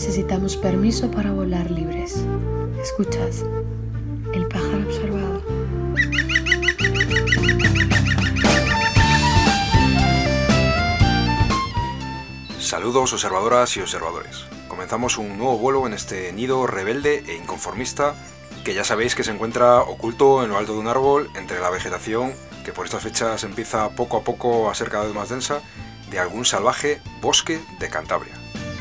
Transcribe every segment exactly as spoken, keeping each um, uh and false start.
necesitamos permiso para volar libres. ¿Escuchas? El pájaro observado. Saludos observadoras y observadores. Comenzamos un nuevo vuelo en este nido rebelde e inconformista que ya sabéis que se encuentra oculto en lo alto de un árbol entre la vegetación, que por estas fechas empieza poco a poco a ser cada vez más densa, de algún salvaje bosque de Cantabria.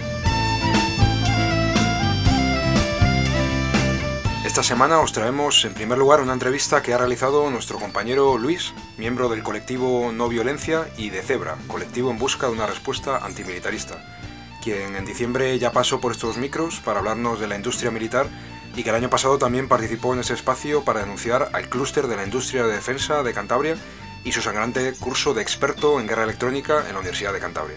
Esta semana os traemos en primer lugar una entrevista que ha realizado nuestro compañero Luis, miembro del colectivo No Violencia, y de Cebra, colectivo en busca de una respuesta antimilitarista, quien en diciembre ya pasó por estos micros para hablarnos de la industria militar y que el año pasado también participó en ese espacio para denunciar al clúster de la industria de defensa de Cantabria y su sangrante curso de experto en guerra electrónica en la Universidad de Cantabria.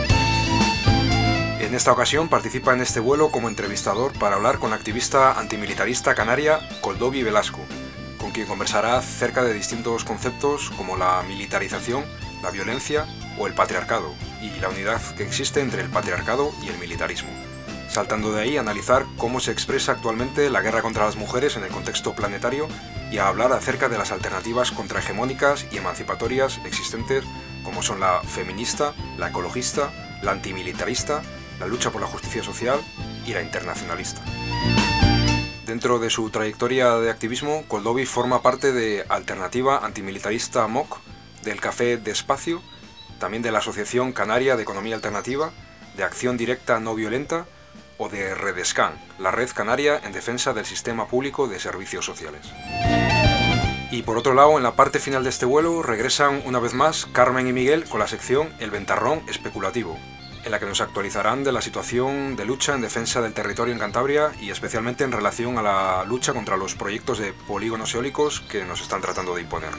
En esta ocasión participa en este vuelo como entrevistador para hablar con la activista antimilitarista canaria Koldovi Velasco, con quien conversará acerca de distintos conceptos como la militarización, la violencia o el patriarcado, y la unidad que existe entre el patriarcado y el militarismo. Saltando de ahí a analizar cómo se expresa actualmente la guerra contra las mujeres en el contexto planetario y a hablar acerca de las alternativas contrahegemónicas y emancipatorias existentes como son la feminista, la ecologista, la antimilitarista, la lucha por la justicia social y la internacionalista. Dentro de su trayectoria de activismo, Koldovi forma parte de Alternativa Antimilitarista M O C, del Café de Espacio, también de la Asociación Canaria de Economía Alternativa, de Acción Directa No Violenta o de Redescan, la red canaria en defensa del sistema público de servicios sociales. Y por otro lado, en la parte final de este vuelo, regresan una vez más Carmen y Miguel con la sección El Ventarrón Especulativo, en la que nos actualizarán de la situación de lucha en defensa del territorio en Cantabria y especialmente en relación a la lucha contra los proyectos de polígonos eólicos que nos están tratando de imponer.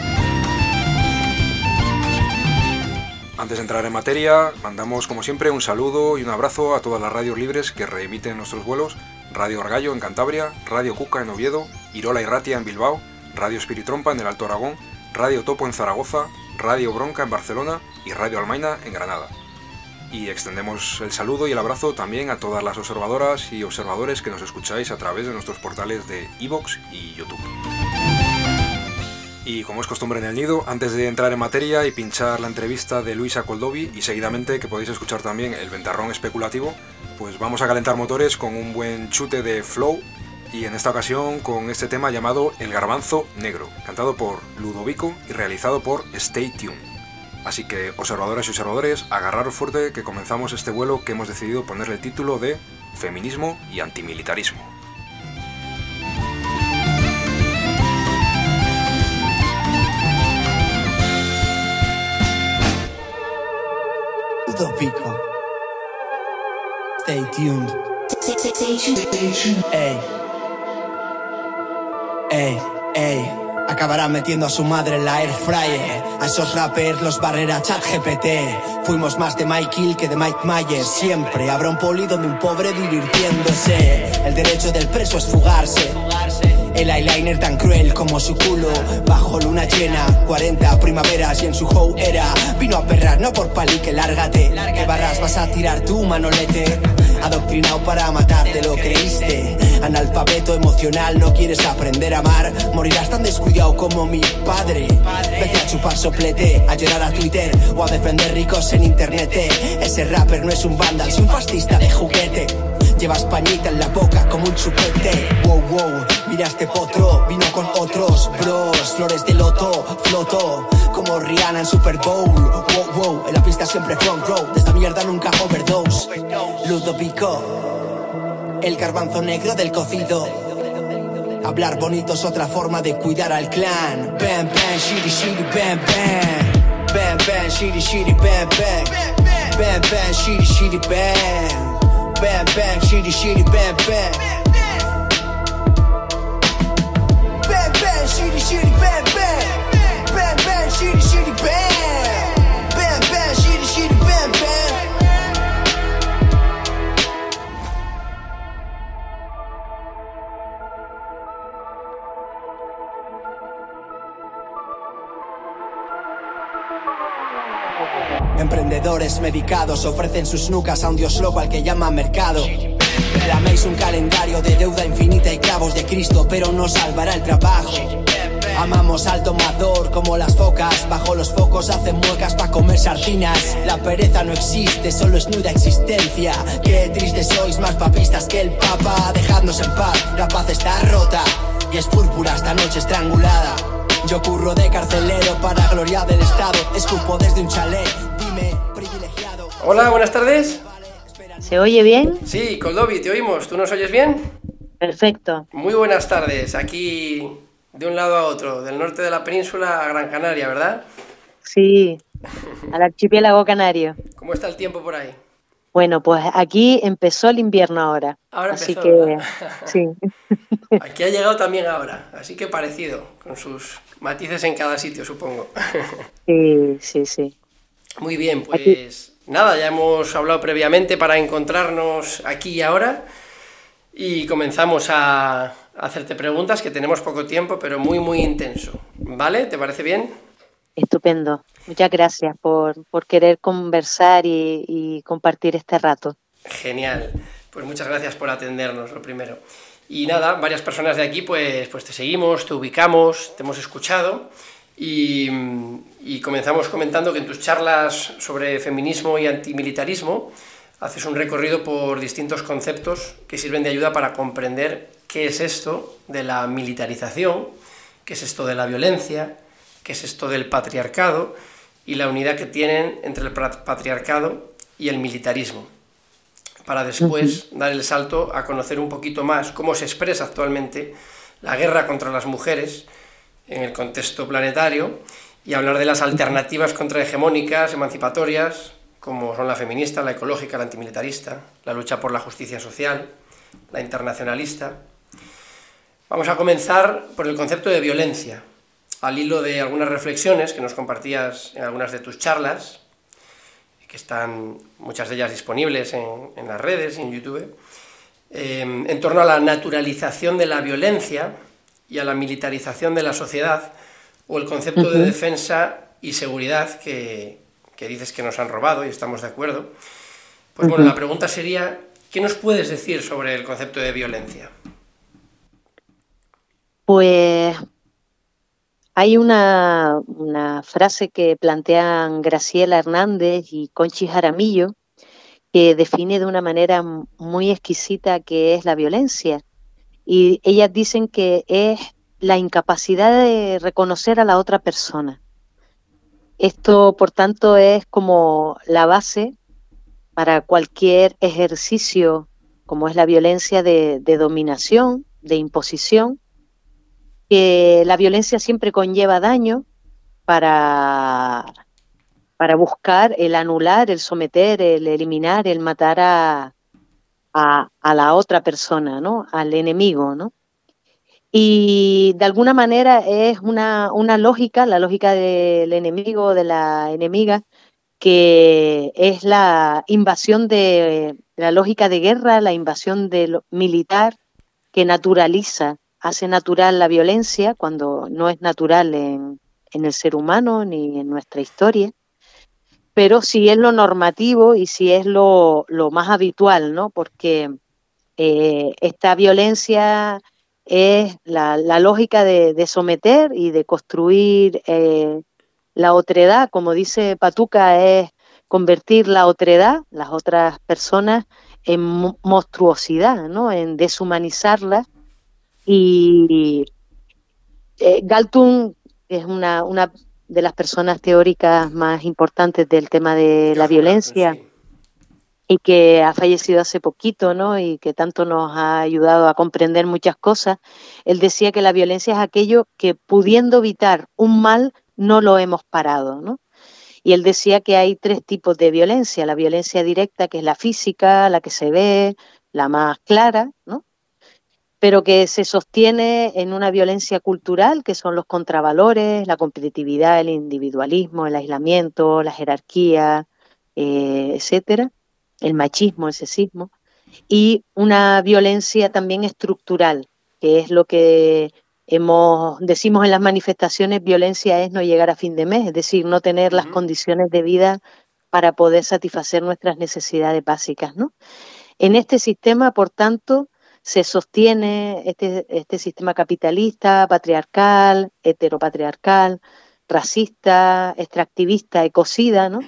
Antes de entrar en materia, mandamos como siempre un saludo y un abrazo a todas las radios libres que reemiten nuestros vuelos: Radio Argallo en Cantabria, Radio Cuca en Oviedo, Irola y Ratia en Bilbao, Radio Espiritrompa en el Alto Aragón, Radio Topo en Zaragoza, Radio Bronca en Barcelona y Radio Almaina en Granada. Y extendemos el saludo y el abrazo también a todas las observadoras y observadores que nos escucháis a través de nuestros portales de iVoox y YouTube. Y como es costumbre en el nido, antes de entrar en materia y pinchar la entrevista de Luisa Koldovi y seguidamente que podéis escuchar también el ventarrón especulativo, pues vamos a calentar motores con un buen chute de flow y en esta ocasión con este tema llamado El Garbanzo Negro, cantado por Ludovico y realizado por Stay Tuned. Así que, observadoras y observadores, agarraros fuerte que comenzamos este vuelo que hemos decidido ponerle el título de Feminismo y Antimilitarismo. Ludovico, stay tuned. Ey, ey, ey. Acabará metiendo a su madre en la air fryer. A esos rappers los barrera ChatGPT. Fuimos más de Mike Hill que de Mike Myers. Siempre habrá un poli donde un pobre divirtiéndose. El derecho del preso es fugarse. El eyeliner tan cruel como su culo. Bajo luna llena, cuarenta primaveras y en su how era. Vino a perrar, no por pali que lárgate. ¿Qué barras vas a tirar tú, manolete? Adoctrinado para matar, te lo creíste. Analfabeto emocional, no quieres aprender a amar. Morirás tan descuidado como mi padre. Vete a chupar soplete, a llorar a Twitter o a defender ricos en internet. Ese rapper no es un vándal, es un fascista de juguete. Llevas pañita en la boca como un chupete. Wow, wow, mira este potro, vino con otros bros. Flores de loto, floto como Rihanna en Super Bowl. Wow, wow, en la pista siempre front row. De esta mierda nunca overdose. Ludovico, el garbanzo negro del cocido. Hablar bonito es otra forma de cuidar al clan. Bam, bam, shitty, shitty, bam, bam. Bam, bam, shitty, shitty, bam, bam. Bam, bam, shitty, shitty, bam. Bam, bam, shitty, shitty, bam, bam. Bam, bam, shitty, shitty, bam, bam. Bam, bam, shitty, shitty, bam. Bam, bam, shitty, shitty, bam, bam. Emprendedores medicados ofrecen sus nucas a un dios loco al que llaman mercado. Laméis un calendario de deuda infinita y clavos de Cristo, pero no salvará el trabajo. Amamos al domador como las focas, bajo los focos hacen muecas pa' comer sardinas. La pereza no existe, solo es nuda existencia. Qué tristes sois, más papistas que el papa. Dejadnos en paz, la paz está rota y es púrpura esta noche estrangulada. Yo curro de carcelero para gloria del Estado, escupo desde un chalet, dime privilegiado. Hola, buenas tardes. ¿Se oye bien? Sí, Koldovi, te oímos. ¿Tú nos oyes bien? Perfecto. Muy buenas tardes, aquí de un lado a otro, del norte de la península a Gran Canaria, ¿verdad? Sí, al archipiélago canario. ¿Cómo está el tiempo por ahí? Bueno, pues aquí empezó el invierno ahora. Ahora así empezó, que ¿verdad? sí. Aquí ha llegado también ahora, así que parecido, con sus matices en cada sitio, supongo. Sí, sí, sí. Muy bien, pues Aquí. Nada, ya hemos hablado previamente para encontrarnos aquí y ahora y comenzamos a hacerte preguntas, que tenemos poco tiempo, pero muy, muy intenso. ¿Vale? ¿Te parece bien? Estupendo. Muchas gracias por, por querer conversar y, y compartir este rato. Genial. Pues muchas gracias por atendernos, lo primero. Y nada, varias personas de aquí pues, pues te seguimos, te ubicamos, te hemos escuchado y, y comenzamos comentando que en tus charlas sobre feminismo y antimilitarismo haces un recorrido por distintos conceptos que sirven de ayuda para comprender qué es esto de la militarización, qué es esto de la violencia, qué es esto del patriarcado y la unidad que tienen entre el patriarcado y el militarismo, para después uh-huh. dar el salto a conocer un poquito más cómo se expresa actualmente la guerra contra las mujeres en el contexto planetario y hablar de las alternativas contrahegemónicas, emancipatorias, como son la feminista, la ecológica, la antimilitarista, la lucha por la justicia social, la internacionalista. Vamos a comenzar por el concepto de violencia, al hilo de algunas reflexiones que nos compartías en algunas de tus charlas, que están muchas de ellas disponibles en, en las redes y en YouTube, eh, en torno a la naturalización de la violencia y a la militarización de la sociedad, o el concepto uh-huh. de defensa y seguridad que, que dices que nos han robado, y estamos de acuerdo. Pues uh-huh. bueno, la pregunta sería, ¿qué nos puedes decir sobre el concepto de violencia? Pues hay una, una frase que plantean Graciela Hernández y Conchi Jaramillo que define de una manera muy exquisita qué es la violencia. Y ellas dicen que es la incapacidad de reconocer a la otra persona. Esto, por tanto, es como la base para cualquier ejercicio, como es la violencia de, de dominación, de imposición, que la violencia siempre conlleva daño para, para buscar el anular, el someter, el eliminar, el matar a, a, a la otra persona, ¿no? Al enemigo, ¿no? Y de alguna manera es una, una lógica, la lógica del enemigo, de la enemiga, que es la invasión de la lógica de guerra, la invasión de lo militar, que naturaliza, hace natural la violencia cuando no es natural en, en el ser humano ni en nuestra historia, pero sí es lo normativo y sí es lo, lo más habitual, ¿no? Porque eh, esta violencia es la, la lógica de, de someter y de construir eh, la otredad, como dice Patuca, es convertir la otredad, las otras personas, en monstruosidad, ¿no? En deshumanizarlas. Y eh, Galtung es una, una de las personas teóricas más importantes del tema de la violencia, sí, y que ha fallecido hace poquito, ¿no? Y que tanto nos ha ayudado a comprender muchas cosas. Él decía que la violencia es aquello que, pudiendo evitar un mal, no lo hemos parado, ¿no? Y él decía que hay tres tipos de violencia: la violencia directa, que es la física, la que se ve, la más clara, ¿no? Pero que se sostiene en una violencia cultural, que son los contravalores, la competitividad, el individualismo, el aislamiento, la jerarquía, eh, etcétera, el machismo, el sexismo, y una violencia también estructural, que es lo que hemos decimos en las manifestaciones: violencia es no llegar a fin de mes, es decir, no tener uh-huh. las condiciones de vida para poder satisfacer nuestras necesidades básicas, ¿no? En este sistema, por tanto, se sostiene este, este sistema capitalista, patriarcal, heteropatriarcal, racista, extractivista, ecocida, ¿no?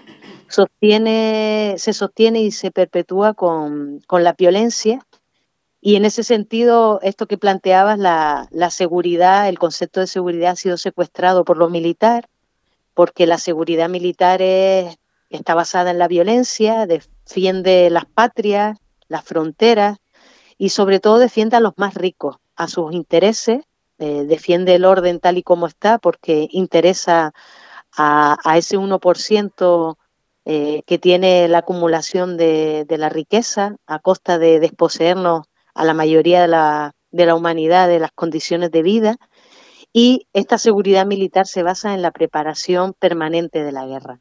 Sostiene, se sostiene y se perpetúa con, con la violencia. Y en ese sentido, esto que planteabas, la, la seguridad, el concepto de seguridad ha sido secuestrado por lo militar, porque la seguridad militar es, está basada en la violencia, defiende las patrias, las fronteras y sobre todo defiende a los más ricos, a sus intereses, eh, defiende el orden tal y como está porque interesa a, a ese uno por ciento eh, que tiene la acumulación de, de la riqueza a costa de desposeernos a la mayoría de la, de la humanidad de las condiciones de vida. Y esta seguridad militar se basa en la preparación permanente de la guerra.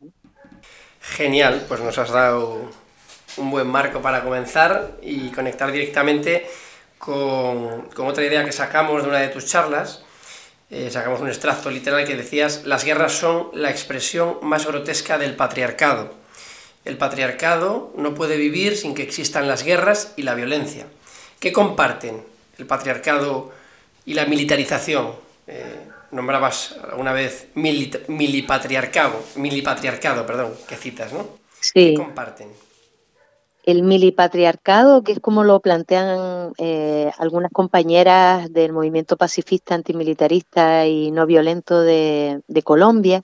Genial, pues nos has dado un buen marco para comenzar y conectar directamente con, con otra idea que sacamos de una de tus charlas. Eh, sacamos un extracto literal que decías: las guerras son la expresión más grotesca del patriarcado. El patriarcado no puede vivir sin que existan las guerras y la violencia. ¿Qué comparten el patriarcado y la militarización? Eh, nombrabas alguna vez milit- milipatriarcado, milipatriarcado, perdón, que citas, ¿no? Sí. ¿Qué comparten? El milipatriarcado, que es como lo plantean eh, algunas compañeras del movimiento pacifista, antimilitarista y no violento de, de Colombia,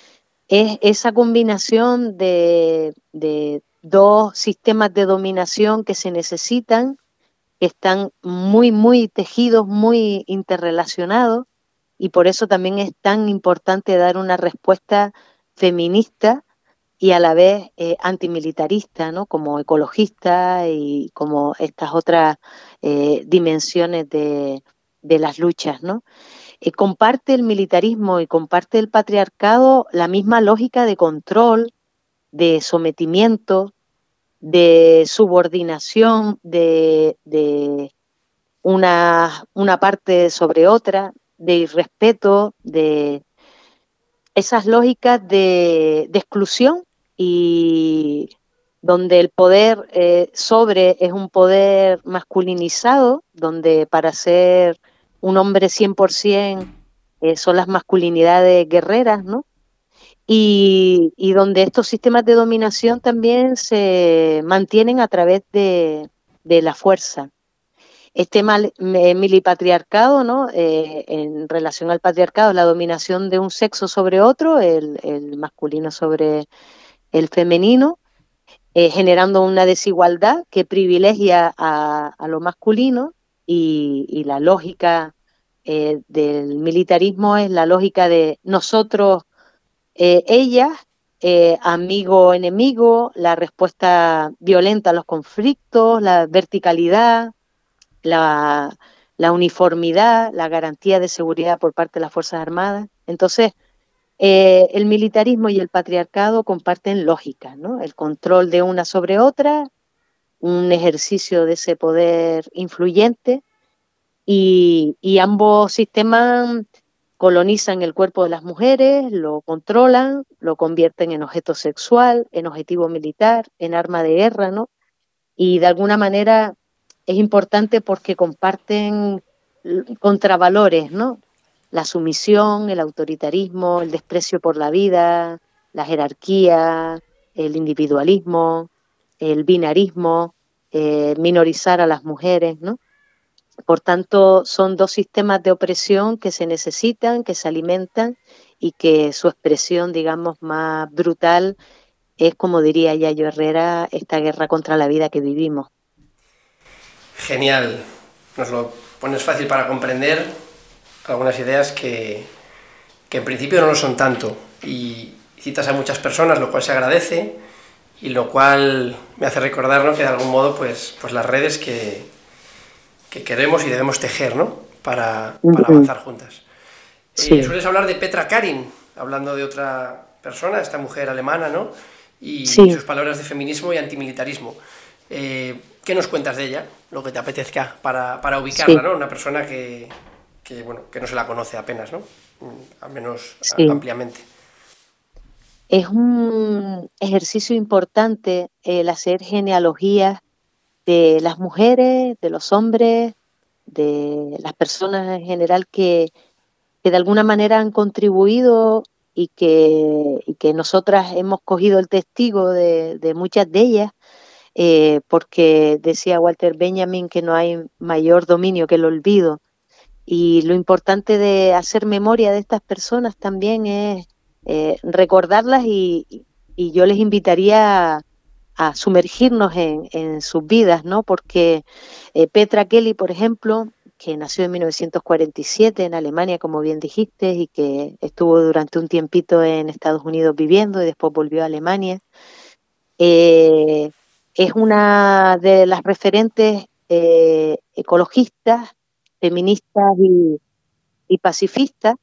es esa combinación de, de dos sistemas de dominación que se necesitan, que están muy, muy tejidos, muy interrelacionados, y por eso también es tan importante dar una respuesta feminista y a la vez eh, antimilitarista, ¿no? Como ecologista y como estas otras eh, dimensiones de, de las luchas, ¿no? Eh, comparte el militarismo y comparte el patriarcado la misma lógica de control, de sometimiento, de subordinación de, de una, una parte sobre otra, de irrespeto, de esas lógicas de, de exclusión y donde el poder eh, sobre es un poder masculinizado, donde para ser un hombre cien por ciento eh, son las masculinidades guerreras, ¿no? Y, y donde estos sistemas de dominación también se mantienen a través de, de la fuerza. Este mal, eh, milipatriarcado, ¿no? Eh, en relación al patriarcado, la dominación de un sexo sobre otro, el, el masculino sobre el femenino, eh, generando una desigualdad que privilegia a, a lo masculino y, y la lógica eh, del militarismo es la lógica de nosotros, eh, ellas, eh, amigo, enemigo, la respuesta violenta a los conflictos, la verticalidad, la, la uniformidad, la garantía de seguridad por parte de las Fuerzas Armadas. Entonces, eh, el militarismo y el patriarcado comparten lógicas, ¿no? El control de una sobre otra, un ejercicio de ese poder influyente y, y ambos sistemas colonizan el cuerpo de las mujeres, lo controlan, lo convierten en objeto sexual, en objetivo militar, en arma de guerra, ¿no? Y de alguna manera es importante porque comparten contravalores, ¿no? La sumisión, el autoritarismo, el desprecio por la vida, la jerarquía, el individualismo, el binarismo, eh, minorizar a las mujeres, ¿no? Por tanto, son dos sistemas de opresión que se necesitan, que se alimentan y que su expresión, digamos, más brutal es, como diría Yayo Herrera, esta guerra contra la vida que vivimos. Genial. Nos lo pones fácil para comprender algunas ideas que, que en principio no lo son tanto. Y citas a muchas personas, lo cual se agradece y lo cual me hace recordar, ¿no?, que de algún modo pues, pues las redes que, que queremos y debemos tejer, ¿no?, para, para avanzar juntas. Sí. Eh, sueles hablar de Petra Karin, hablando de otra persona, esta mujer alemana, ¿no?, y, sí. y sus palabras de feminismo y antimilitarismo. Eh, ¿Qué nos cuentas de ella? Lo que te apetezca para, para ubicarla, sí. ¿no? Una persona que, que, bueno, que no se la conoce apenas, ¿no? Al menos sí. ampliamente. Es un ejercicio importante el hacer genealogías de las mujeres, de los hombres, de las personas en general que, que de alguna manera han contribuido y que, y que nosotras hemos cogido el testigo de, de muchas de ellas, eh, porque decía Walter Benjamin que no hay mayor dominio que el olvido. Y lo importante de hacer memoria de estas personas también es eh, recordarlas y, y yo les invitaría a, a sumergirnos en, en sus vidas, ¿no? Porque eh, Petra Kelly, por ejemplo, que nació en mil novecientos cuarenta y siete en Alemania, como bien dijiste, y que estuvo durante un tiempito en Estados Unidos viviendo y después volvió a Alemania, eh, es una de las referentes eh, ecologistas, feministas y, y pacifistas,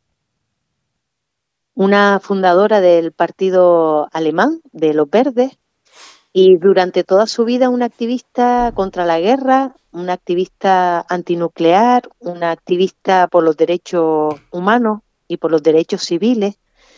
una fundadora del partido alemán, de los Verdes, y durante toda su vida una activista contra la guerra, una activista antinuclear, una activista por los derechos humanos y por los derechos civiles,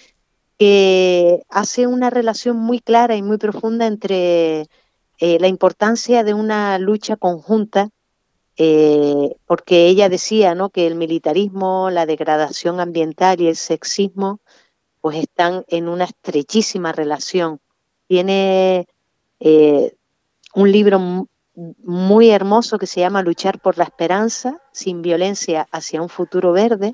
que hace una relación muy clara y muy profunda entre eh, la importancia de una lucha conjunta, eh, porque ella decía, ¿no?, que el militarismo, la degradación ambiental y el sexismo pues están en una estrechísima relación. Tiene eh, un libro muy hermoso que se llama Luchar por la esperanza, sin violencia hacia un futuro verde,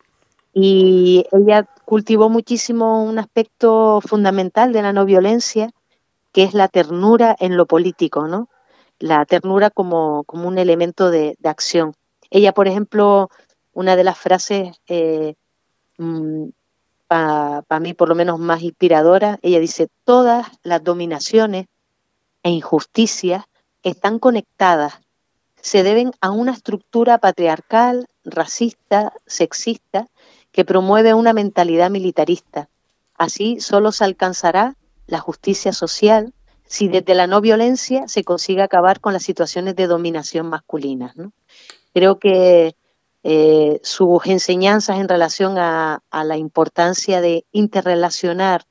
y ella cultivó muchísimo un aspecto fundamental de la no violencia, que es la ternura en lo político, ¿no? La ternura como, como un elemento de, de acción. Ella, por ejemplo, una de las frases eh, mmm, para pa mí por lo menos más inspiradora, ella dice: todas las dominaciones e injusticias están conectadas, se deben a una estructura patriarcal, racista, sexista, que promueve una mentalidad militarista. Así solo se alcanzará la justicia social si desde la no violencia se consigue acabar con las situaciones de dominación masculinas, ¿no? Creo que eh, sus enseñanzas en relación a, a la importancia de interrelacionar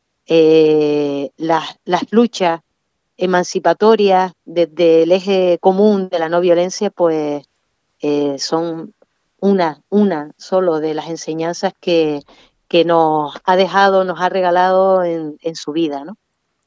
eh, las, las luchas emancipatorias desde el eje común de la no violencia, pues eh, son una, una solo de las enseñanzas que, que nos ha dejado, nos ha regalado en, en su vida, ¿no?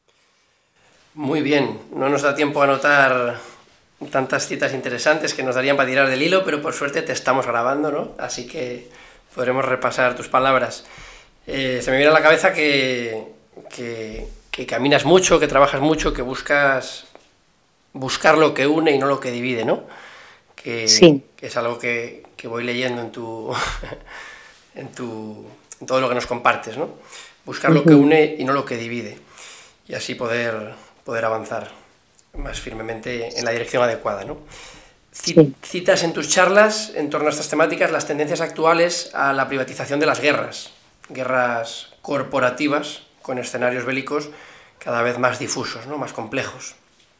Muy bien, no nos da tiempo a anotar tantas citas interesantes que nos darían para tirar del hilo, pero por suerte te estamos grabando, ¿no? Así que podremos repasar tus palabras. Eh, se me viene a la cabeza que, que, que caminas mucho, que trabajas mucho, que buscas buscar lo que une y no lo que divide, ¿no? Que, sí. que es algo que, que voy leyendo en tu, en tu en todo lo que nos compartes, ¿no? Buscar uh-huh. lo que une y no lo que divide, y así poder, poder avanzar más firmemente en la dirección adecuada, ¿no? Sí. Citas en tus charlas en torno a estas temáticas las tendencias actuales a la privatización de las guerras, guerras corporativas con escenarios bélicos cada vez más difusos, ¿no?, más complejos,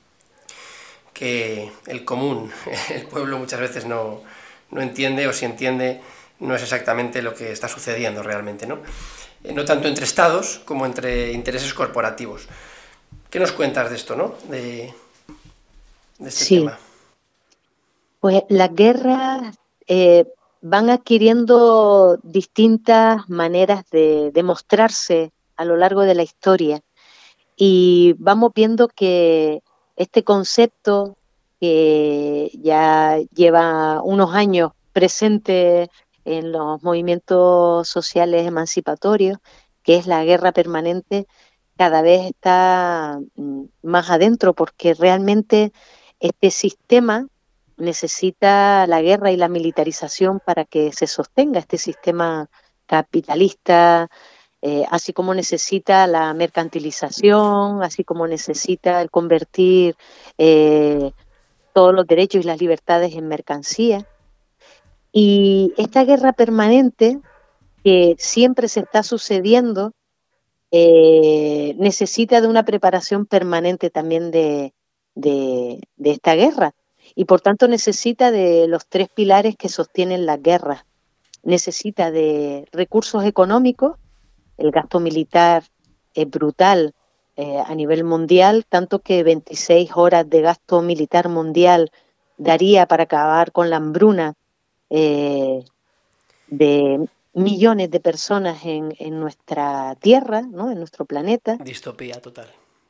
que el común, el pueblo muchas veces no, no entiende, o si entiende no es exactamente lo que está sucediendo realmente, ¿no? Eh, no tanto entre estados como entre intereses corporativos. ¿Qué nos cuentas de esto, ¿no?, de, de este sí. tema? Pues las guerras eh, van adquiriendo distintas maneras de, de mostrarse a lo largo de la historia, y vamos viendo que este concepto, que ya lleva unos años presente en los movimientos sociales emancipatorios, que es la guerra permanente, cada vez está más adentro, porque realmente este sistema necesita la guerra y la militarización para que se sostenga este sistema capitalista, eh, así como necesita la mercantilización, así como necesita el convertir eh, todos los derechos y las libertades en mercancía. Y esta guerra permanente, que siempre se está sucediendo, eh, necesita de una preparación permanente también de, de, de esta guerra. Y por tanto necesita de los tres pilares que sostienen las guerras. Necesita de recursos económicos, el gasto militar es brutal eh, a nivel mundial, tanto que veintiséis horas de gasto militar mundial daría para acabar con la hambruna eh, de millones de personas en, en nuestra Tierra, ¿no? En nuestro planeta. Distopía total.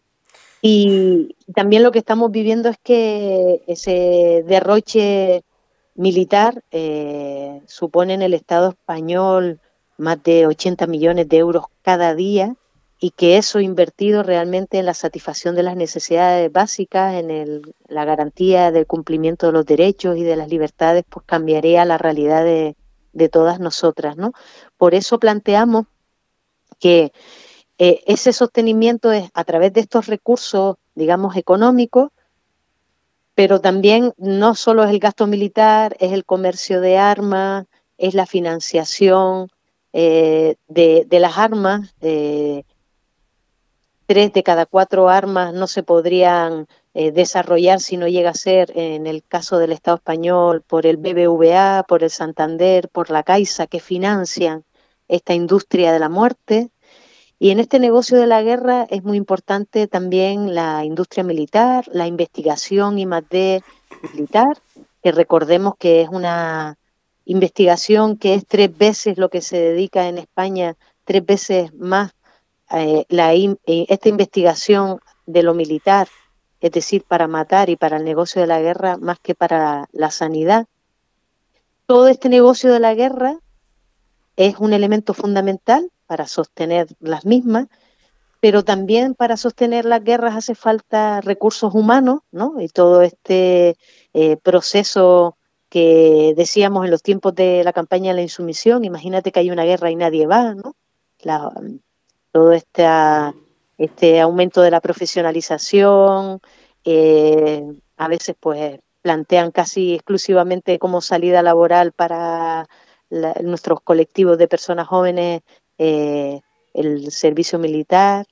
Y también lo que estamos viviendo es que ese derroche militar eh, supone en el Estado español más de ochenta millones de euros cada día, y que eso invertido realmente en la satisfacción de las necesidades básicas, en el, la garantía del cumplimiento de los derechos y de las libertades, pues cambiaría la realidad de, de todas nosotras, ¿no? Por eso planteamos que eh, ese sostenimiento es a través de estos recursos, digamos, económicos, pero también no solo es el gasto militar, es el comercio de armas, es la financiación eh, de, de las armas. Eh, tres de cada cuatro armas no se podrían eh, desarrollar si no llega a ser, en el caso del Estado español, por el B B V A, por el Santander, por la Caixa, que financian esta industria de la muerte. Y en este negocio de la guerra es muy importante también la industria militar, la investigación I más D militar, que recordemos que es una investigación que es tres veces lo que se dedica en España, tres veces más eh, la, eh, esta investigación de lo militar, es decir, para matar y para el negocio de la guerra, más que para la sanidad. Todo este negocio de la guerra es un elemento fundamental para sostener las mismas, pero también para sostener las guerras hace falta recursos humanos, ¿no? Y todo este eh, proceso que decíamos en los tiempos de la campaña de la insumisión, imagínate que hay una guerra y nadie va, ¿no? La, todo este, este aumento de la profesionalización, eh, a veces pues plantean casi exclusivamente como salida laboral para la, nuestros colectivos de personas jóvenes eh, el servicio militar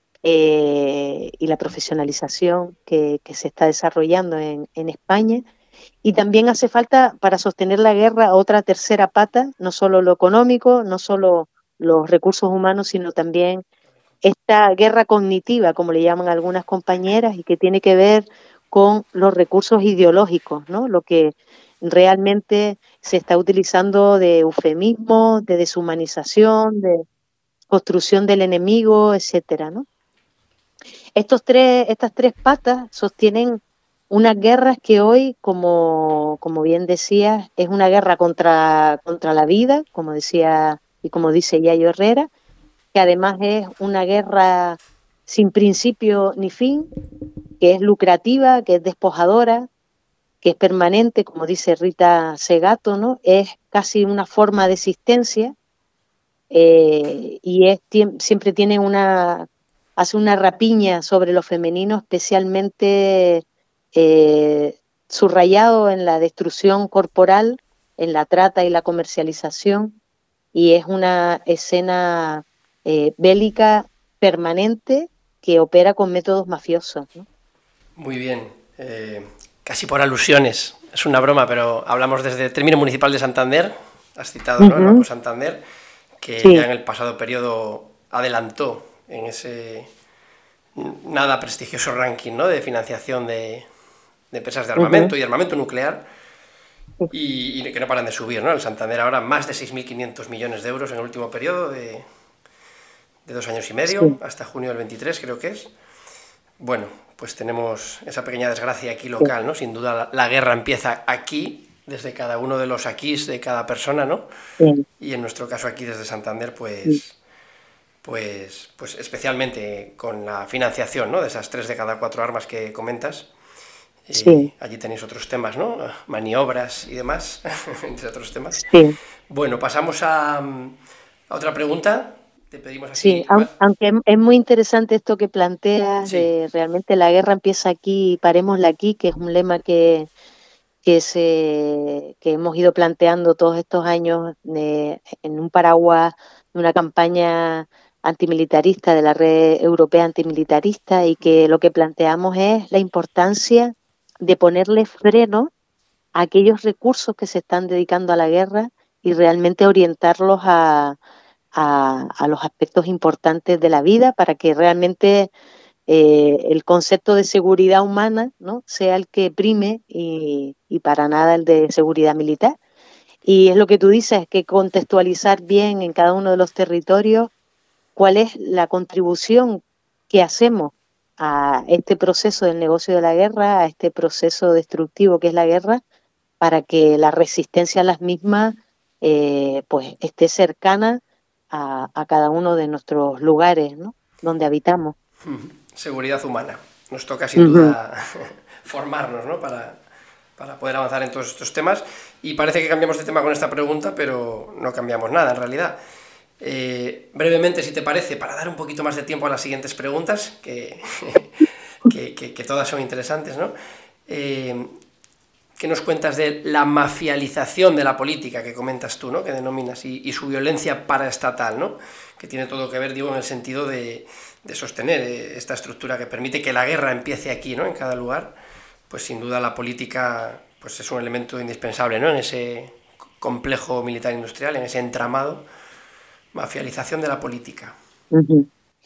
eh, y la profesionalización que, que se está desarrollando en, en España. Y también hace falta, para sostener la guerra, otra tercera pata, no solo lo económico, no solo los recursos humanos, sino también esta guerra cognitiva, como le llaman algunas compañeras, y que tiene que ver con los recursos ideológicos, ¿no? Lo que realmente se está utilizando de eufemismo, de deshumanización, de construcción del enemigo, etcétera, ¿no? Estos tres, estas tres patas sostienen unas guerras que hoy, como, como bien decías, es una guerra contra, contra la vida, como decía y como dice Yayo Herrera, que además es una guerra sin principio ni fin, que es lucrativa, que es despojadora, que es permanente, como dice Rita Segato, ¿no? Es casi una forma de existencia eh, y es, siempre tiene una, hace una rapiña sobre lo femenino, especialmente eh, subrayado en la destrucción corporal, en la trata y la comercialización, y es una escena eh, bélica permanente que opera con métodos mafiosos, ¿no? Muy bien, eh, casi por alusiones, es una broma, pero hablamos desde el término municipal de Santander, has citado, ¿no? Uh-huh. El Banco Santander, que sí. Ya en el pasado periodo adelantó en ese nada prestigioso ranking, ¿no? De financiación de, de empresas de armamento uh-huh. y armamento nuclear, y, y que no paran de subir, ¿no? El Santander ahora más de seis mil quinientos millones de euros en el último periodo de, de dos años y medio, sí. Hasta junio del veintitrés creo que es. Bueno, pues tenemos esa pequeña desgracia aquí local, ¿no? Sin duda la, la guerra empieza aquí, desde cada uno de los aquís de cada persona, ¿no? Sí. Y en nuestro caso aquí desde Santander, pues, sí. pues, pues especialmente con la financiación, ¿no? De esas tres de cada cuatro armas que comentas. Sí. Eh, allí tenéis otros temas, ¿no? Maniobras y demás, entre otros temas. Sí. Bueno, pasamos a, a otra pregunta. Te pedimos aquí. Sí, aunque es muy interesante esto que planteas, sí. De realmente la guerra empieza aquí y parémosla aquí, que es un lema que, que, se, que hemos ido planteando todos estos años de, en un paraguas de una campaña antimilitarista, de la Red Europea Antimilitarista, y que lo que planteamos es la importancia de ponerle freno a aquellos recursos que se están dedicando a la guerra y realmente orientarlos a A, a los aspectos importantes de la vida para que realmente eh, el concepto de seguridad humana, ¿no?, sea el que prime y, y para nada el de seguridad militar. Y es lo que tú dices, que contextualizar bien en cada uno de los territorios cuál es la contribución que hacemos a este proceso del negocio de la guerra, a este proceso destructivo que es la guerra, para que la resistencia a las mismas eh, pues esté cercana a, a cada uno de nuestros lugares, ¿no?, donde habitamos. Seguridad humana. Nos toca sin uh-huh. duda formarnos, ¿no?, para, para poder avanzar en todos estos temas. Y parece que cambiamos de tema con esta pregunta, pero no cambiamos nada en realidad. Eh, brevemente, si te parece, para dar un poquito más de tiempo a las siguientes preguntas, que, que, que, que todas son interesantes, ¿no? Eh, ¿Qué nos cuentas de la mafialización de la política que comentas tú, ¿no?, que denominas, y, y su violencia paraestatal, ¿no?, que tiene todo que ver, digo, en el sentido de, de sostener esta estructura que permite que la guerra empiece aquí, ¿no?, en cada lugar? Pues sin duda la política pues es un elemento indispensable, ¿no?, en ese complejo militar industrial, en ese entramado. Mafialización de la política. Uh-huh.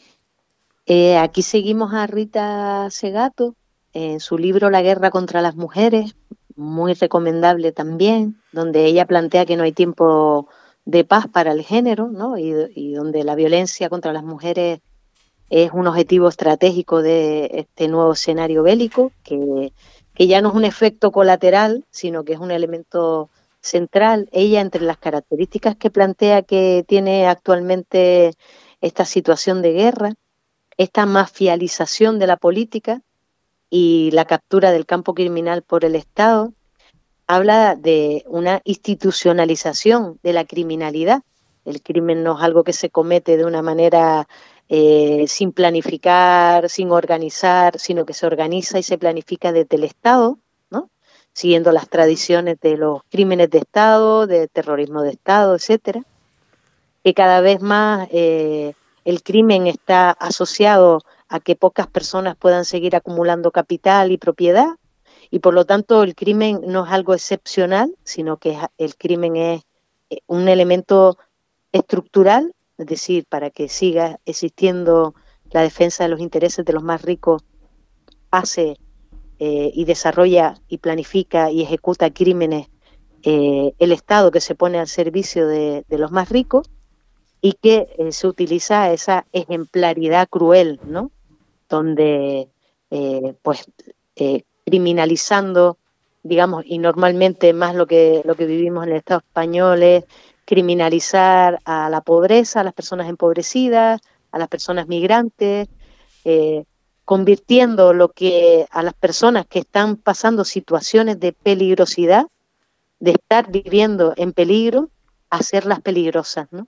Eh, aquí seguimos a Rita Segato en su libro La guerra contra las mujeres, muy recomendable también, donde ella plantea que no hay tiempo de paz para el género, ¿no?, y, y donde la violencia contra las mujeres es un objetivo estratégico de este nuevo escenario bélico, que, que ya no es un efecto colateral, sino que es un elemento central. Ella, entre las características que plantea que tiene actualmente esta situación de guerra, esta mafialización de la política y la captura del campo criminal por el Estado, habla de una institucionalización de la criminalidad. El crimen no es algo que se comete de una manera eh, sin planificar, sin organizar, sino que se organiza y se planifica desde el Estado, ¿no?, siguiendo las tradiciones de los crímenes de Estado, de terrorismo de Estado, etcétera, que cada vez más eh, el crimen está asociado a que pocas personas puedan seguir acumulando capital y propiedad, y por lo tanto el crimen no es algo excepcional, sino que el crimen es un elemento estructural, es decir, para que siga existiendo la defensa de los intereses de los más ricos, hace eh, y desarrolla y planifica y ejecuta crímenes eh, el Estado, que se pone al servicio de, de los más ricos, y que eh, se utiliza esa ejemplaridad cruel, ¿no?, donde eh, pues eh, criminalizando, digamos, y normalmente más lo que lo que vivimos en el Estado español es criminalizar a la pobreza, a las personas empobrecidas, a las personas migrantes, eh, convirtiendo lo que a las personas que están pasando situaciones de peligrosidad, de estar viviendo en peligro, a hacerlas peligrosas, ¿no?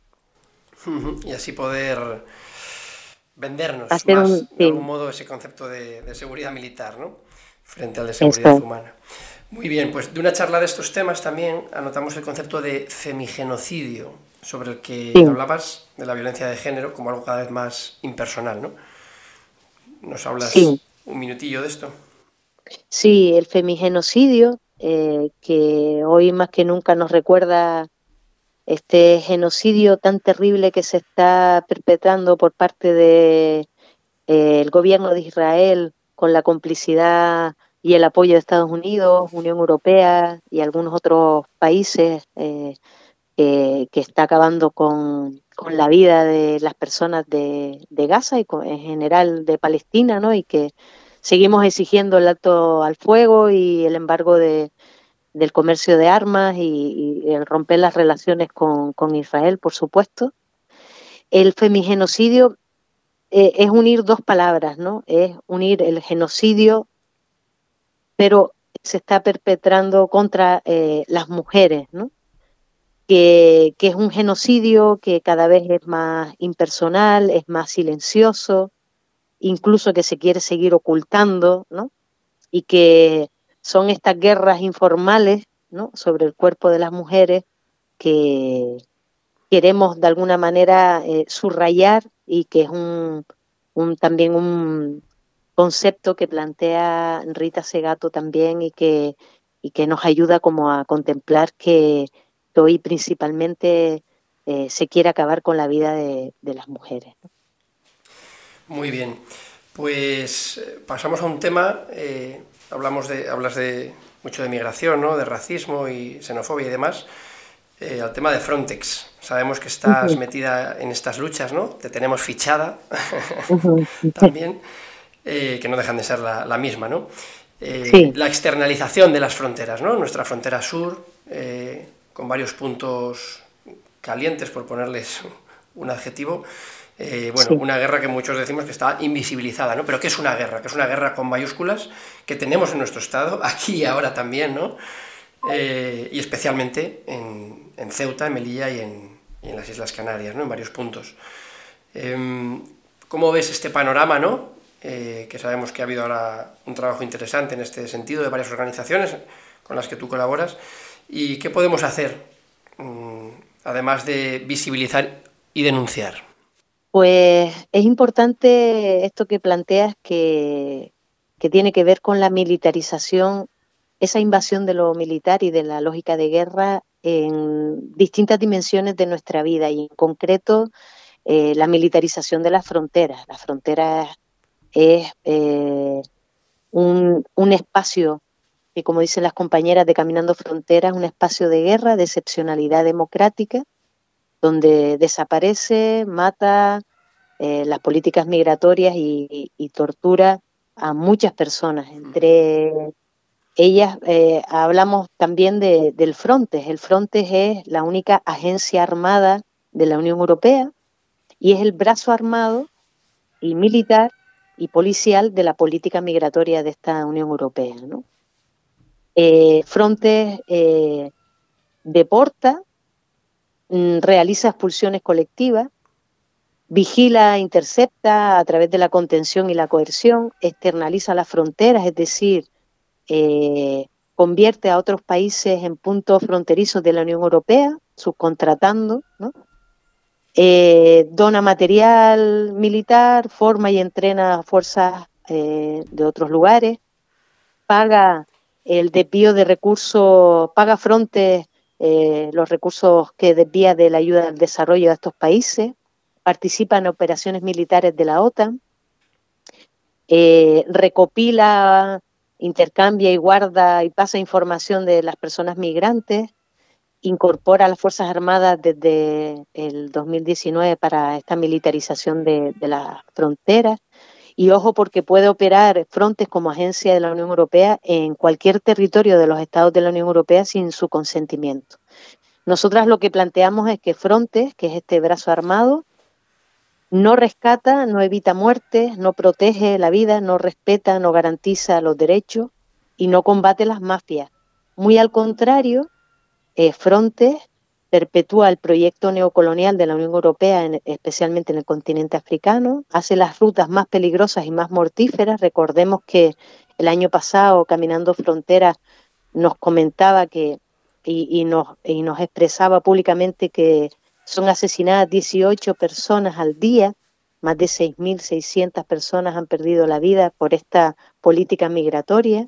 Y así poder vendernos Hacer más, un, de sí. algún modo, ese concepto de, de seguridad militar, ¿no?, frente al de seguridad Eso. humana. Muy bien, pues de una charla de estos temas también anotamos el concepto de femigenocidio, sobre el que sí. hablabas, de la violencia de género, como algo cada vez más impersonal, ¿no? ¿Nos hablas sí. un minutillo de esto? Sí, el femigenocidio, eh, que hoy más que nunca nos recuerda este genocidio tan terrible que se está perpetrando por parte de eh, el gobierno de Israel, con la complicidad y el apoyo de Estados Unidos, Unión Europea y algunos otros países, eh, eh, que está acabando con, con la vida de las personas de, de Gaza y con, en general de Palestina, ¿no?, y que seguimos exigiendo el alto al fuego y el embargo de, del comercio de armas y, y el romper las relaciones con, con Israel, por supuesto. El femigenocidio eh, es unir dos palabras, ¿no? Es unir el genocidio, pero se está perpetrando contra eh, las mujeres, ¿no? Que, que es un genocidio que cada vez es más impersonal, es más silencioso, incluso que se quiere seguir ocultando, ¿no? Y que son estas guerras informales, ¿no?, sobre el cuerpo de las mujeres que queremos de alguna manera eh, subrayar, y que es un, un también un concepto que plantea Rita Segato también, y que, y que nos ayuda como a contemplar que, que hoy principalmente eh, se quiere acabar con la vida de, de las mujeres, ¿no? Muy bien. Pues eh, pasamos a un tema, eh, hablamos de, hablas de mucho de migración, ¿no? De racismo y xenofobia y demás, eh, al tema de Frontex. Sabemos que estás Uh-huh. metida en estas luchas, ¿no? Te tenemos fichada Uh-huh. también, eh, que no dejan de ser la, la misma, ¿no? Eh, Sí. La externalización de las fronteras, ¿no? Nuestra frontera sur, eh, con varios puntos calientes, por ponerles un adjetivo. Eh, bueno, Sí. una guerra que muchos decimos que está invisibilizada, ¿no? Pero ¿qué es una guerra? Que es una guerra con mayúsculas que tenemos en nuestro estado, aquí y ahora también, ¿no? Eh, y especialmente en, en Ceuta, en Melilla y en, y en las Islas Canarias, ¿no? En varios puntos. Eh, ¿Cómo ves este panorama, no? Eh, que sabemos que ha habido ahora un trabajo interesante en este sentido de varias organizaciones con las que tú colaboras. ¿Y qué podemos hacer, mm, además de visibilizar y denunciar? Pues es importante esto que planteas que, que tiene que ver con la militarización, esa invasión de lo militar y de la lógica de guerra en distintas dimensiones de nuestra vida y en concreto eh, la militarización de las fronteras. Las fronteras es eh, un, un espacio que, como dicen las compañeras de Caminando Fronteras, un espacio de guerra, de excepcionalidad democrática, donde desaparece, mata eh, las políticas migratorias y, y, y tortura a muchas personas. Entre ellas eh, hablamos también de, del Frontex. El Frontex es la única agencia armada de la Unión Europea y es el brazo armado y militar y policial de la política migratoria de esta Unión Europea, ¿no? Eh, Frontex eh, deporta, realiza expulsiones colectivas, vigila, intercepta a través de la contención y la coerción, externaliza las fronteras, es decir, eh, convierte a otros países en puntos fronterizos de la Unión Europea, subcontratando, ¿no? Eh, dona material militar, forma y entrena fuerzas eh, de otros lugares, paga el desvío de recursos, paga Frontex Eh, los recursos que desvía de la ayuda al desarrollo de estos países, participa en operaciones militares de la OTAN, eh, recopila, intercambia y guarda y pasa información de las personas migrantes, incorpora a las Fuerzas Armadas desde el dos mil diecinueve para esta militarización de, de las fronteras. Y ojo, porque puede operar Frontex como agencia de la Unión Europea en cualquier territorio de los estados de la Unión Europea sin su consentimiento. Nosotras lo que planteamos es que Frontex, que es este brazo armado, no rescata, no evita muertes, no protege la vida, no respeta, no garantiza los derechos y no combate las mafias. Muy al contrario, eh, Frontex perpetúa el proyecto neocolonial de la Unión Europea, en, especialmente en el continente africano, hace las rutas más peligrosas y más mortíferas. Recordemos que el año pasado, Caminando Fronteras, nos comentaba que y, y, nos, y nos expresaba públicamente que son asesinadas dieciocho personas al día, más de seis mil seiscientas personas han perdido la vida por esta política migratoria.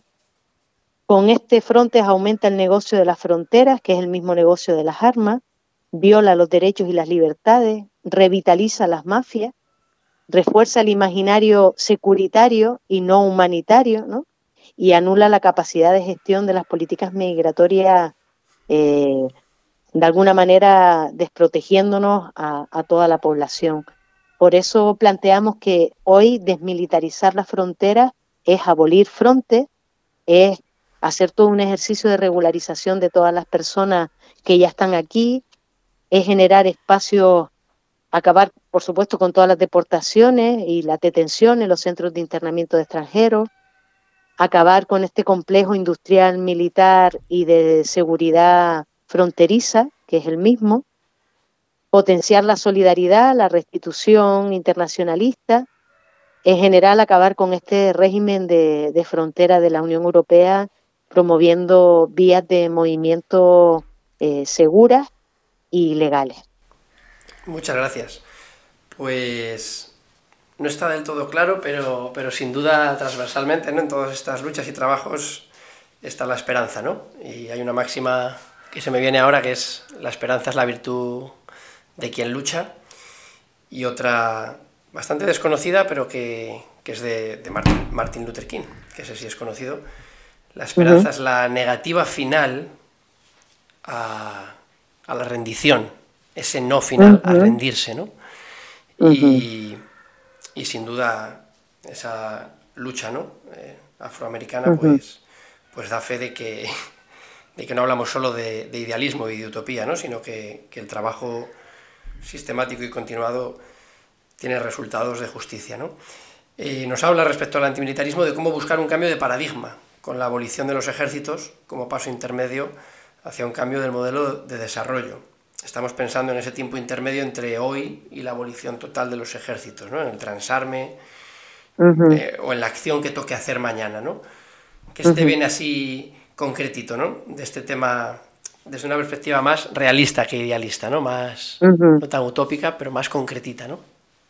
Con este Frontex aumenta el negocio de las fronteras, que es el mismo negocio de las armas, viola los derechos y las libertades, revitaliza las mafias, refuerza el imaginario securitario y no humanitario, ¿no? Y anula la capacidad de gestión de las políticas migratorias, eh, de alguna manera desprotegiéndonos a, a toda la población. Por eso planteamos que hoy desmilitarizar las fronteras es abolir Frontex, es hacer todo un ejercicio de regularización de todas las personas que ya están aquí, es generar espacios, acabar, por supuesto, con todas las deportaciones y las detenciones, los centros de internamiento de extranjeros, acabar con este complejo industrial, militar y de seguridad fronteriza, que es el mismo, potenciar la solidaridad, la restitución internacionalista, en general acabar con este régimen de, de frontera de la Unión Europea, promoviendo vías de movimiento eh, seguras y legales. Muchas gracias. Pues no está del todo claro, pero, pero sin duda transversalmente, ¿no? En todas estas luchas y trabajos está la esperanza, ¿no? Y hay una máxima que se me viene ahora, que es: la esperanza es la virtud de quien lucha. Y otra bastante desconocida, pero que, que es de, de Martin, Martin Luther King, que ese sí es conocido. La esperanza uh-huh. es la negativa final a, a la rendición, ese no final uh-huh. a rendirse, ¿no? Uh-huh. Y, y sin duda esa lucha, ¿no? Eh, afroamericana uh-huh. pues, pues da fe de que, de que no hablamos solo de, de idealismo y de utopía, ¿no? Sino que, que el trabajo sistemático y continuado tiene resultados de justicia, ¿no? Eh, nos habla respecto al antimilitarismo de cómo buscar un cambio de paradigma con la abolición de los ejércitos como paso intermedio hacia un cambio del modelo de desarrollo. Estamos pensando en ese tiempo intermedio entre hoy y la abolición total de los ejércitos, ¿no? En el transarme uh-huh. eh, o en la acción que toque hacer mañana, ¿no? Que este uh-huh. viene así concretito, ¿no? De este tema desde una perspectiva más realista que idealista, ¿no? Más, uh-huh. no tan utópica, pero más concretita, ¿no?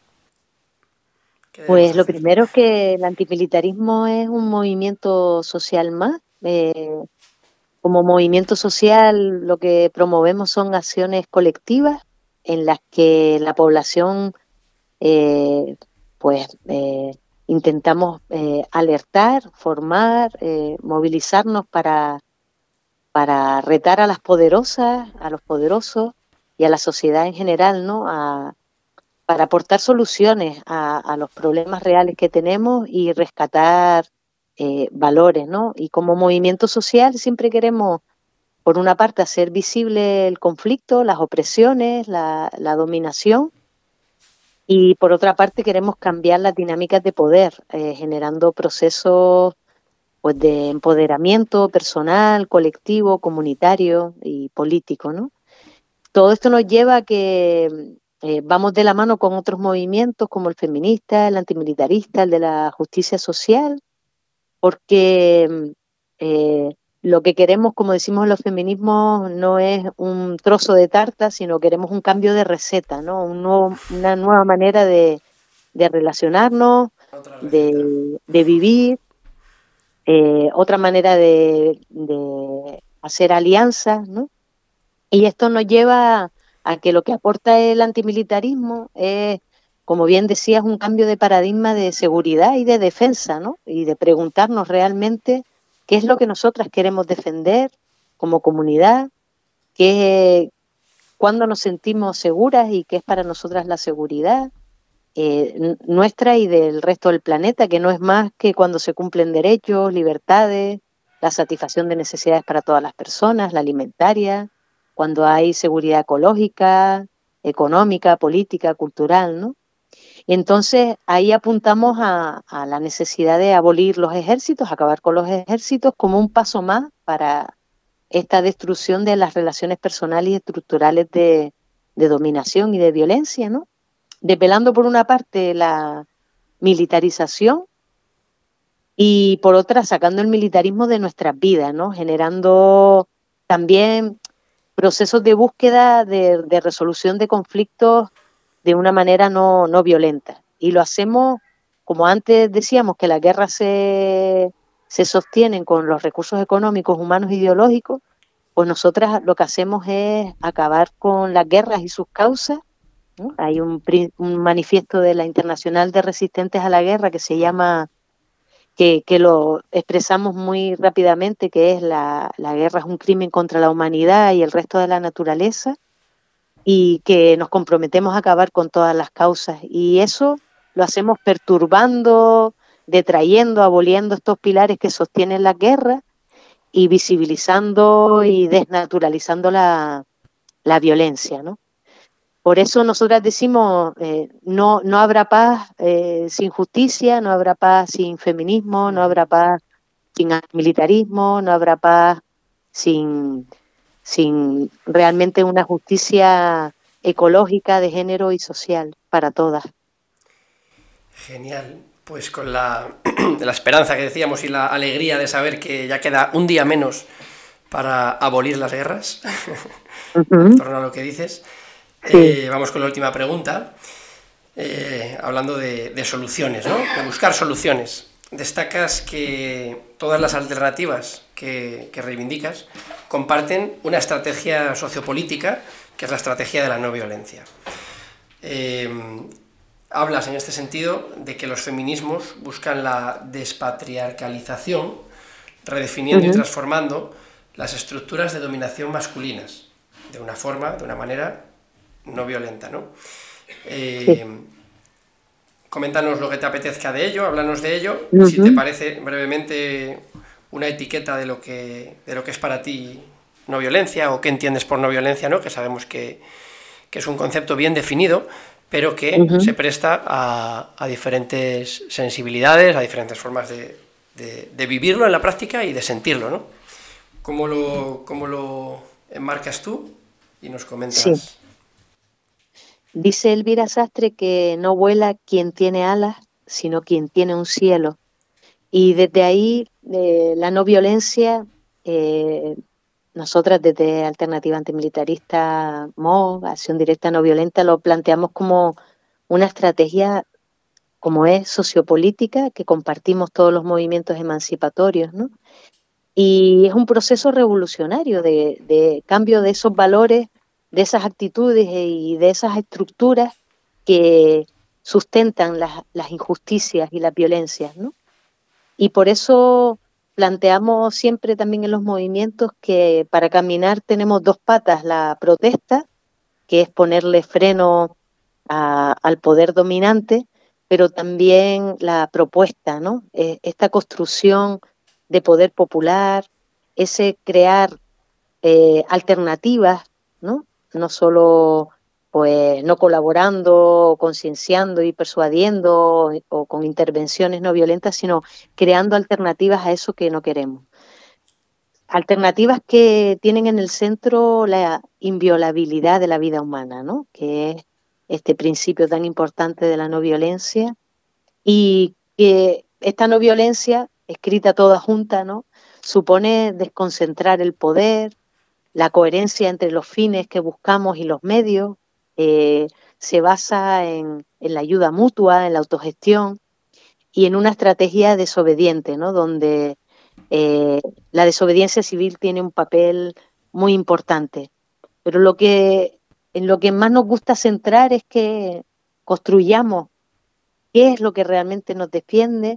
Pues lo primero es que el antimilitarismo es un movimiento social más. Eh, como movimiento social lo que promovemos son acciones colectivas en las que la población eh, pues eh, intentamos eh, alertar, formar, eh, movilizarnos para, para retar a las poderosas, a los poderosos y a la sociedad en general, ¿no? A, para aportar soluciones a, a los problemas reales que tenemos y rescatar eh, valores, ¿no? Y como movimiento social siempre queremos, por una parte, hacer visible el conflicto, las opresiones, la, la dominación, y por otra parte queremos cambiar las dinámicas de poder, eh, generando procesos pues, de empoderamiento personal, colectivo, comunitario y político, ¿no? Todo esto nos lleva a que Eh, vamos de la mano con otros movimientos como el feminista, el antimilitarista, el de la justicia social, porque eh, lo que queremos, como decimos en los feminismos, no es un trozo de tarta, sino queremos un cambio de receta, ¿no? Un nuevo, una nueva manera de, de relacionarnos, de, de vivir, eh, otra manera de, de hacer alianzas, ¿no? Y esto nos lleva a que lo que aporta el antimilitarismo es, como bien decías, un cambio de paradigma de seguridad y de defensa, ¿no? Y de preguntarnos realmente qué es lo que nosotras queremos defender como comunidad, qué, cuándo nos sentimos seguras y qué es para nosotras la seguridad eh, nuestra y del resto del planeta, que no es más que cuando se cumplen derechos, libertades, la satisfacción de necesidades para todas las personas, la alimentaria, cuando hay seguridad ecológica, económica, política, cultural, ¿no? Entonces ahí apuntamos a, a la necesidad de abolir los ejércitos, acabar con los ejércitos como un paso más para esta destrucción de las relaciones personales y estructurales de, de dominación y de violencia, ¿no? Depelando por una parte la militarización y por otra sacando el militarismo de nuestras vidas, ¿no? Generando también procesos de búsqueda de, de resolución de conflictos de una manera no, no violenta. Y lo hacemos, como antes decíamos, que las guerras se, se sostienen con los recursos económicos, humanos e ideológicos, pues nosotras lo que hacemos es acabar con las guerras y sus causas, ¿no? Hay un, un manifiesto de la Internacional de Resistentes a la Guerra que se llama... Que, que lo expresamos muy rápidamente, que es la, la guerra es un crimen contra la humanidad y el resto de la naturaleza, y que nos comprometemos a acabar con todas las causas. Y eso lo hacemos perturbando, detrayendo, aboliendo estos pilares que sostienen la guerra y visibilizando y desnaturalizando la, la violencia, ¿no? Por eso nosotras decimos, eh, no, no habrá paz eh, sin justicia, no habrá paz sin feminismo, no habrá paz sin militarismo, no habrá paz sin, sin realmente una justicia ecológica, de género y social para todas. Genial. Pues con la, la esperanza que decíamos y la alegría de saber que ya queda un día menos para abolir las guerras, uh-huh. en torno a lo que dices. Sí. Eh, vamos con la última pregunta, eh, hablando de, de soluciones, ¿no? De buscar soluciones. Destacas que todas las alternativas que, que reivindicas comparten una estrategia sociopolítica, que es la estrategia de la no violencia. Eh, hablas en este sentido de que los feminismos buscan la despatriarcalización, redefiniendo uh-huh. y transformando las estructuras de dominación masculinas, de una forma, de una manera no violenta, ¿no? Eh, sí. Coméntanos lo que te apetezca de ello, háblanos de ello, uh-huh. si te parece brevemente una etiqueta de lo que, de lo que es para ti no violencia o qué entiendes por no violencia, ¿no? Que sabemos que, que es un concepto bien definido, pero que uh-huh. se presta a, a diferentes sensibilidades, a diferentes formas de, de, de vivirlo en la práctica y de sentirlo, ¿no? ¿Cómo lo, cómo lo enmarcas tú? Y nos comentas. Sí. Dice Elvira Sastre que no vuela quien tiene alas, sino quien tiene un cielo. Y desde ahí, eh, la no violencia, eh, nosotras desde Alternativa Antimilitarista M O V, Acción Directa No Violenta, lo planteamos como una estrategia, como es sociopolítica, que compartimos todos los movimientos emancipatorios, ¿no? Y es un proceso revolucionario de, de cambio de esos valores, de esas actitudes y de esas estructuras que sustentan las, las injusticias y las violencias, ¿no? Y por eso planteamos siempre también en los movimientos que para caminar tenemos dos patas: la protesta, que es ponerle freno a, al poder dominante, pero también la propuesta, ¿no? Eh, esta construcción de poder popular, ese crear eh, alternativas, ¿no? No solo pues no colaborando, concienciando y persuadiendo o con intervenciones no violentas, sino creando alternativas a eso que no queremos. Alternativas que tienen en el centro la inviolabilidad de la vida humana, ¿no? Que es este principio tan importante de la no violencia, y que esta no violencia, escrita toda junta, ¿no?, supone desconcentrar el poder, la coherencia entre los fines que buscamos y los medios, eh, se basa en, en la ayuda mutua, en la autogestión y en una estrategia desobediente, ¿no?, donde eh, la desobediencia civil tiene un papel muy importante. Pero lo que, en lo que más nos gusta centrar es que construyamos qué es lo que realmente nos defiende,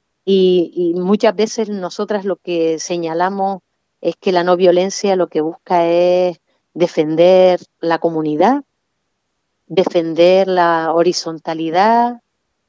y, y muchas veces nosotras lo que señalamos es que la no violencia lo que busca es defender la comunidad, defender la horizontalidad,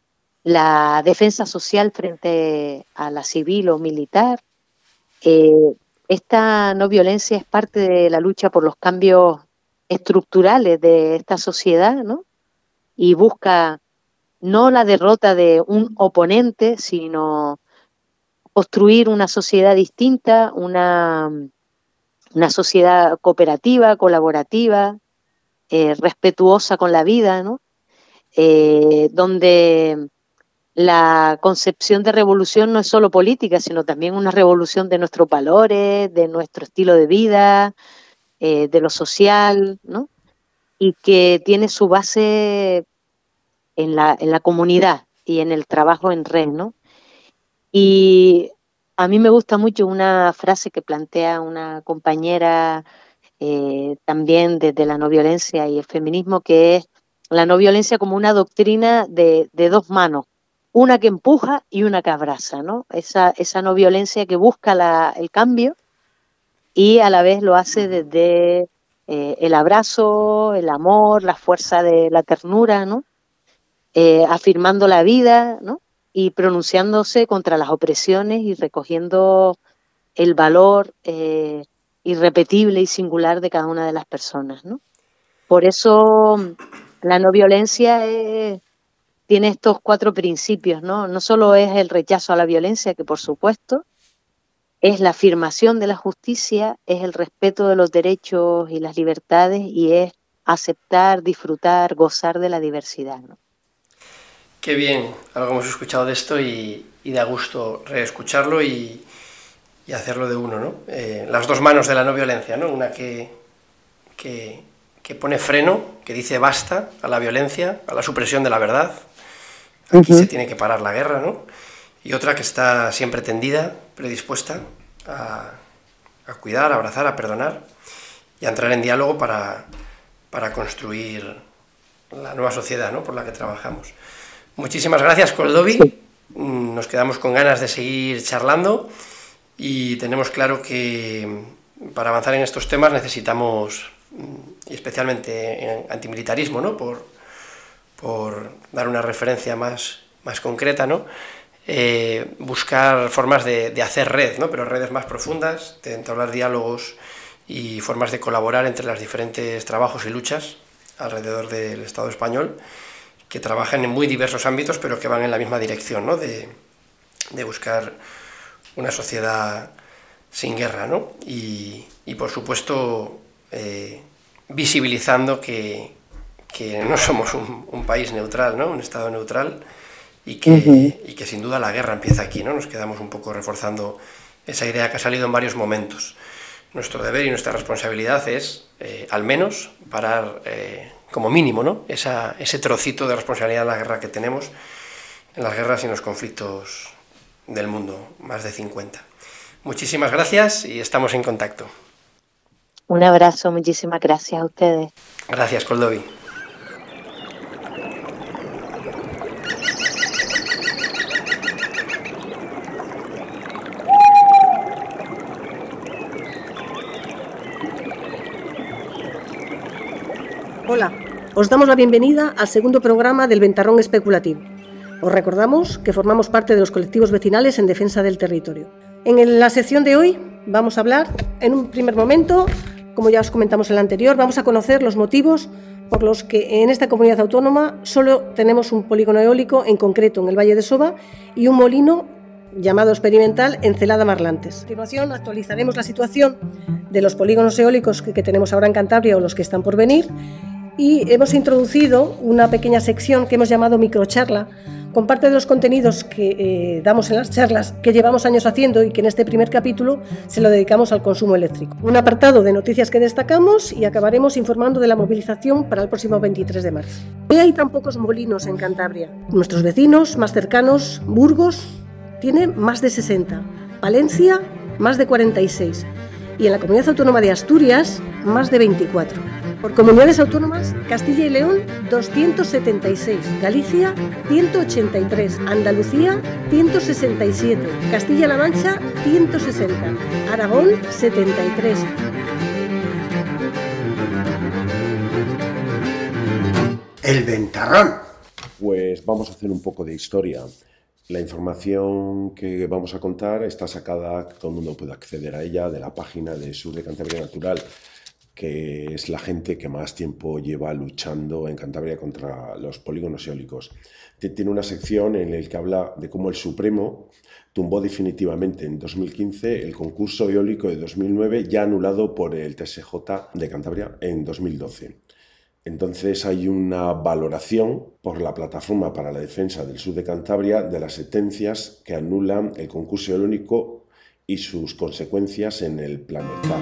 la defensa social frente a la civil o militar. Eh, esta no violencia es parte de la lucha por los cambios estructurales de esta sociedad, ¿no? Y busca no la derrota de un oponente, sino construir una sociedad distinta, una, una sociedad cooperativa, colaborativa, eh, respetuosa con la vida, ¿no? Eh, donde la concepción de revolución no es solo política, sino también una revolución de nuestros valores, de nuestro estilo de vida, eh, de lo social, ¿no? Y que tiene su base en la, en la comunidad y en el trabajo en red, ¿no? Y a mí me gusta mucho una frase que plantea una compañera eh, también desde la no violencia y el feminismo, que es la no violencia como una doctrina de, de dos manos, una que empuja y una que abraza, ¿no? Esa, esa no violencia que busca la, el cambio y a la vez lo hace desde eh, el abrazo, el amor, la fuerza de la ternura, ¿no? Eh, afirmando la vida, ¿no? Y pronunciándose contra las opresiones y recogiendo el valor eh, irrepetible y singular de cada una de las personas, ¿no? Por eso la no violencia es, tiene estos cuatro principios, ¿no? No solo es el rechazo a la violencia, que por supuesto, es la afirmación de la justicia, es el respeto de los derechos y las libertades, y es aceptar, disfrutar, gozar de la diversidad, ¿no? Qué bien, algo hemos escuchado de esto y, y da gusto reescucharlo y, y hacerlo de uno, ¿no? Eh, las dos manos de la no violencia, ¿no? Una que, que, que pone freno, que dice basta a la violencia, a la supresión de la verdad. Aquí uh-huh. se tiene que parar la guerra, ¿no? Y otra que está siempre tendida, predispuesta a, a cuidar, a abrazar, a perdonar y a entrar en diálogo para, para construir la nueva sociedad, ¿no?, por la que trabajamos. Muchísimas gracias, Koldovi. Sí. Nos quedamos con ganas de seguir charlando y tenemos claro que para avanzar en estos temas necesitamos, y especialmente en antimilitarismo, ¿no?, por, por dar una referencia más, más concreta, ¿no?, eh, buscar formas de, de hacer red, ¿no?, pero redes más profundas, de entablar diálogos y formas de colaborar entre los diferentes trabajos y luchas alrededor del Estado español, que trabajan en muy diversos ámbitos, pero que van en la misma dirección, ¿no?, de, de buscar una sociedad sin guerra, ¿no? Y, y por supuesto, eh, visibilizando que, que no somos un, un país neutral, ¿no?, un Estado neutral, y que, uh-huh. y que sin duda la guerra empieza aquí, ¿no? Nos quedamos un poco reforzando esa idea que ha salido en varios momentos. Nuestro deber y nuestra responsabilidad es, eh, al menos, parar... Eh, como mínimo, ¿no?, Esa, ese trocito de responsabilidad en la guerra que tenemos, en las guerras y en los conflictos del mundo, más de cincuenta. Muchísimas gracias y estamos en contacto. Un abrazo, muchísimas gracias a ustedes. Gracias, Koldovi. Hola, os damos la bienvenida al segundo programa del Ventarrón Especulativo. Os recordamos que formamos parte de los colectivos vecinales en defensa del territorio. En la sección de hoy vamos a hablar, en un primer momento, como ya os comentamos en la anterior, vamos a conocer los motivos por los que en esta comunidad autónoma solo tenemos un polígono eólico, en concreto en el Valle de Soba, y un molino llamado experimental en Celada Marlantes. A continuación actualizaremos la situación de los polígonos eólicos que, que tenemos ahora en Cantabria o los que están por venir, y hemos introducido una pequeña sección que hemos llamado microcharla, con parte de los contenidos que eh, damos en las charlas que llevamos años haciendo y que en este primer capítulo se lo dedicamos al consumo eléctrico. Un apartado de noticias que destacamos y acabaremos informando de la movilización para el próximo veintitrés de marzo. ¿Por qué hay tan pocos molinos en Cantabria? Nuestros vecinos más cercanos, Burgos, tiene más de sesenta, Palencia más de cuarenta y seis y en la Comunidad Autónoma de Asturias más de veinticuatro. Por comunidades autónomas, Castilla y León doscientos setenta y seis, Galicia ciento ochenta y tres, Andalucía ciento sesenta y siete, Castilla-La Mancha ciento sesenta, Aragón setenta y tres. El Ventarrón. Pues vamos a hacer un poco de historia. La información que vamos a contar está sacada, todo el mundo puede acceder a ella, de la página de Sur de Cantabria Natural, que es la gente que más tiempo lleva luchando en Cantabria contra los polígonos eólicos. Tiene una sección en la que habla de cómo el Supremo tumbó definitivamente en dos mil quince el concurso eólico de dos mil nueve, ya anulado por el T S J de Cantabria en dos mil doce. Entonces hay una valoración por la Plataforma para la Defensa del Sur de Cantabria de las sentencias que anulan el concurso eólico y sus consecuencias en el planeta.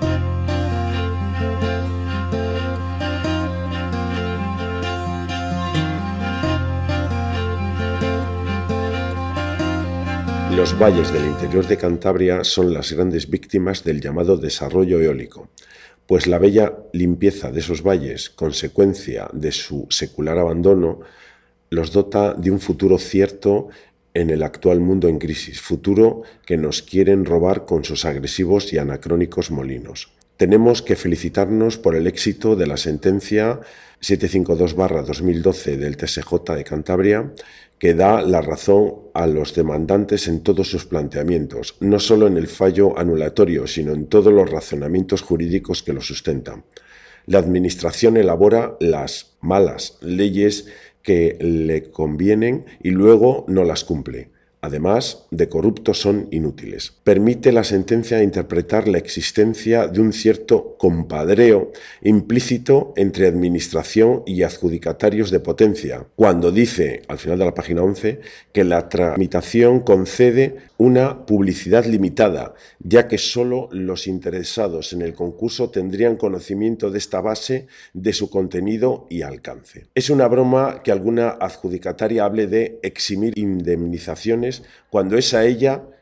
Los valles del interior de Cantabria son las grandes víctimas del llamado desarrollo eólico, pues la bella limpieza de esos valles, consecuencia de su secular abandono, los dota de un futuro cierto en el actual mundo en crisis, futuro que nos quieren robar con sus agresivos y anacrónicos molinos. Tenemos que felicitarnos por el éxito de la sentencia setecientos cincuenta y dos barra dos mil doce del T S J de Cantabria, que da la razón a los demandantes en todos sus planteamientos, no solo en el fallo anulatorio, sino en todos los razonamientos jurídicos que lo sustentan. La Administración elabora las malas leyes que le convienen y luego no las cumple. Además de corruptos, son inútiles. Permite la sentencia interpretar la existencia de un cierto compadreo implícito entre administración y adjudicatarios de potencia, cuando dice, al final de la página once, que la tramitación concede una publicidad limitada, ya que solo los interesados en el concurso tendrían conocimiento de esta base, de su contenido y alcance. Es una broma que alguna adjudicataria hable de eximir indemnizaciones cuando es a ella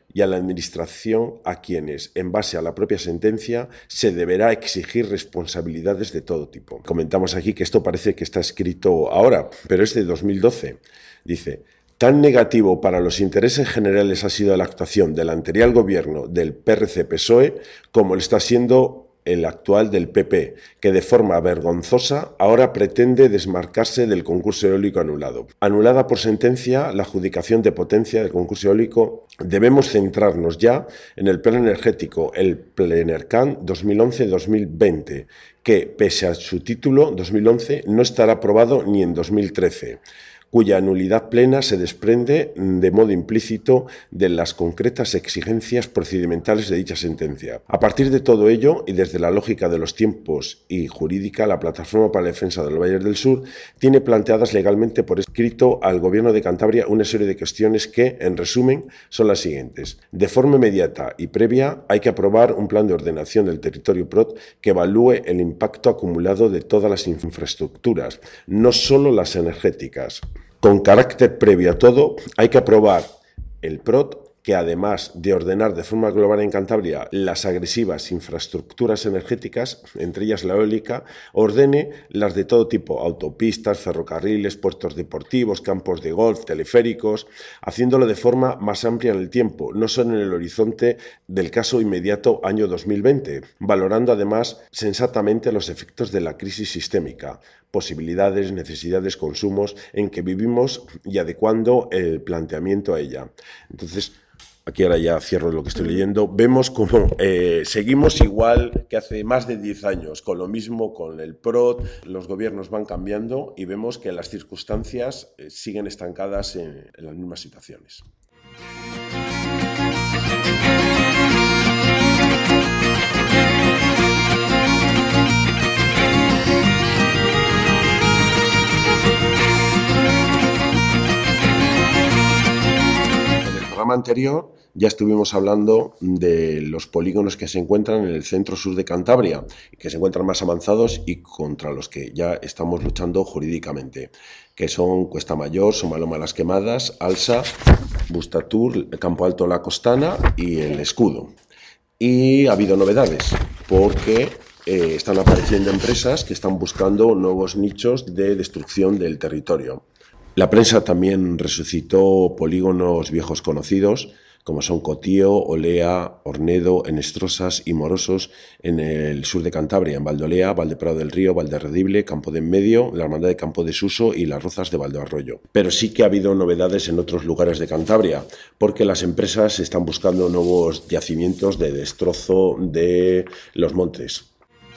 y a la Administración a quienes, en base a la propia sentencia, se deberá exigir responsabilidades de todo tipo. Comentamos aquí que esto parece que está escrito ahora, pero es de dos mil doce. Dice: tan negativo para los intereses generales ha sido la actuación del anterior gobierno del P R C P S O E como lo está siendo el actual del P P, que de forma vergonzosa ahora pretende desmarcarse del concurso eólico anulado. Anulada por sentencia la adjudicación de potencia del concurso eólico, debemos centrarnos ya en el plan energético, el Plenercan dos mil once dos mil veinte, que, pese a su título dos mil once, no estará aprobado ni en dos mil trece. Cuya nulidad plena se desprende de modo implícito de las concretas exigencias procedimentales de dicha sentencia. A partir de todo ello, y desde la lógica de los tiempos y jurídica, la Plataforma para la Defensa de los Valles del Sur tiene planteadas legalmente por escrito al Gobierno de Cantabria una serie de cuestiones que, en resumen, son las siguientes. De forma inmediata y previa, hay que aprobar un plan de ordenación del territorio P R O T que evalúe el impacto acumulado de todas las infraestructuras, no solo las energéticas. Con carácter previo a todo, hay que aprobar el P R O T que, además de ordenar de forma global en Cantabria las agresivas infraestructuras energéticas, entre ellas la eólica, ordene las de todo tipo: autopistas, ferrocarriles, puertos deportivos, campos de golf, teleféricos, haciéndolo de forma más amplia en el tiempo, no solo en el horizonte del caso inmediato año dos mil veinte, valorando además sensatamente los efectos de la crisis sistémica, posibilidades, necesidades, consumos en que vivimos y adecuando el planteamiento a ella. Entonces, aquí ahora ya cierro lo que estoy leyendo. Vemos cómo eh, seguimos igual que hace más de diez años, con lo mismo con el P R O T, los gobiernos van cambiando y vemos que las circunstancias eh, siguen estancadas en, en las mismas situaciones. En el programa anterior ya estuvimos hablando de los polígonos que se encuentran en el centro-sur de Cantabria, que se encuentran más avanzados y contra los que ya estamos luchando jurídicamente, que son Cuesta Mayor, Somaloma Las Quemadas, Alsa, Bustatur, Campo Alto La Costana y El Escudo. Y ha habido novedades, porque eh, están apareciendo empresas que están buscando nuevos nichos de destrucción del territorio. La prensa también resucitó polígonos viejos conocidos, como son Cotío, Olea, Ornedo, Enestrosas y Morosos en el sur de Cantabria, en Valdolea, Valdeprado del Río, Valderredible, Campo de Enmedio, la Hermandad de Campo de Suso y Las Rozas de Valdearroyo. Pero sí que ha habido novedades en otros lugares de Cantabria, porque las empresas están buscando nuevos yacimientos de destrozo de los montes.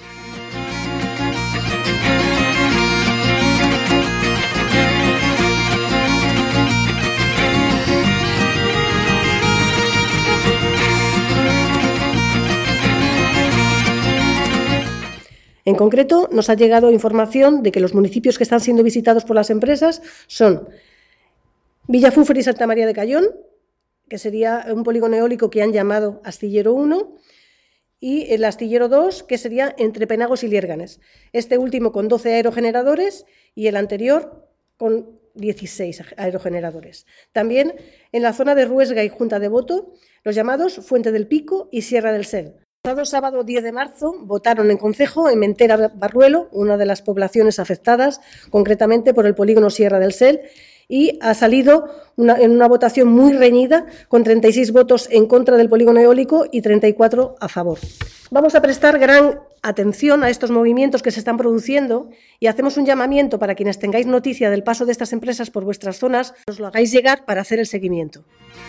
En concreto, nos ha llegado información de que los municipios que están siendo visitados por las empresas son Villafúfer y Santa María de Cayón, que sería un polígono eólico que han llamado Astillero uno, y el Astillero dos, que sería entre Penagos y Liérganes. Este último con doce aerogeneradores y el anterior con dieciséis aerogeneradores. También en la zona de Ruesga y Junta de Boto, los llamados Fuente del Pico y Sierra del Sel. El pasado sábado diez de marzo votaron en concejo en Mentera Barruelo, una de las poblaciones afectadas concretamente por el polígono Sierra del Sel, y ha salido una, en una votación muy reñida con treinta y seis votos en contra del polígono eólico y treinta y cuatro a favor. Vamos a prestar gran atención a estos movimientos que se están produciendo y hacemos un llamamiento para quienes tengáis noticia del paso de estas empresas por vuestras zonas, os lo hagáis llegar para hacer el seguimiento.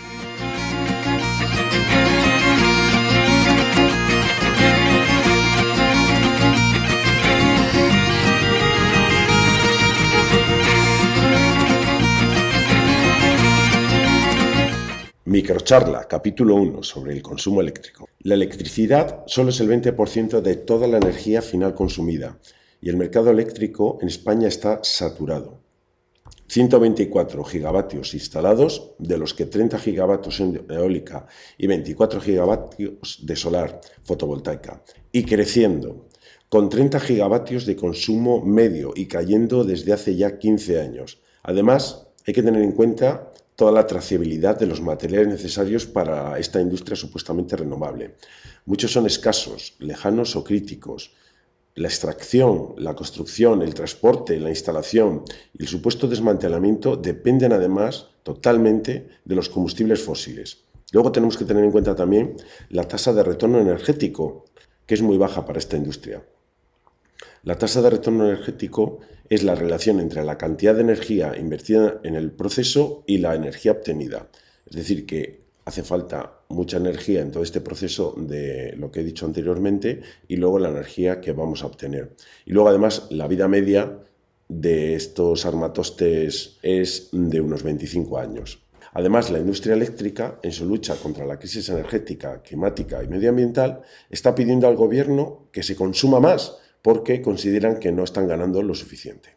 Microcharla, capítulo uno, sobre el consumo eléctrico. La electricidad solo es el veinte por ciento de toda la energía final consumida y el mercado eléctrico en España está saturado. ciento veinticuatro gigavatios instalados, de los que treinta gigavatios son de eólica y veinticuatro gigavatios de solar fotovoltaica, y creciendo, con treinta gigavatios de consumo medio y cayendo desde hace ya quince años. Además, hay que tener en cuenta toda la trazabilidad de los materiales necesarios para esta industria supuestamente renovable. Muchos son escasos, lejanos o críticos. La extracción, la construcción, el transporte, la instalación y el supuesto desmantelamiento dependen además totalmente de los combustibles fósiles. Luego tenemos que tener en cuenta también la tasa de retorno energético, que es muy baja para esta industria. La tasa de retorno energético es la relación entre la cantidad de energía invertida en el proceso y la energía obtenida. Es decir, que hace falta mucha energía en todo este proceso de lo que he dicho anteriormente y luego la energía que vamos a obtener. Y luego además la vida media de estos armatostes es de unos veinticinco años. Además, la industria eléctrica, en su lucha contra la crisis energética, climática y medioambiental, está pidiendo al gobierno que se consuma más porque consideran que no están ganando lo suficiente.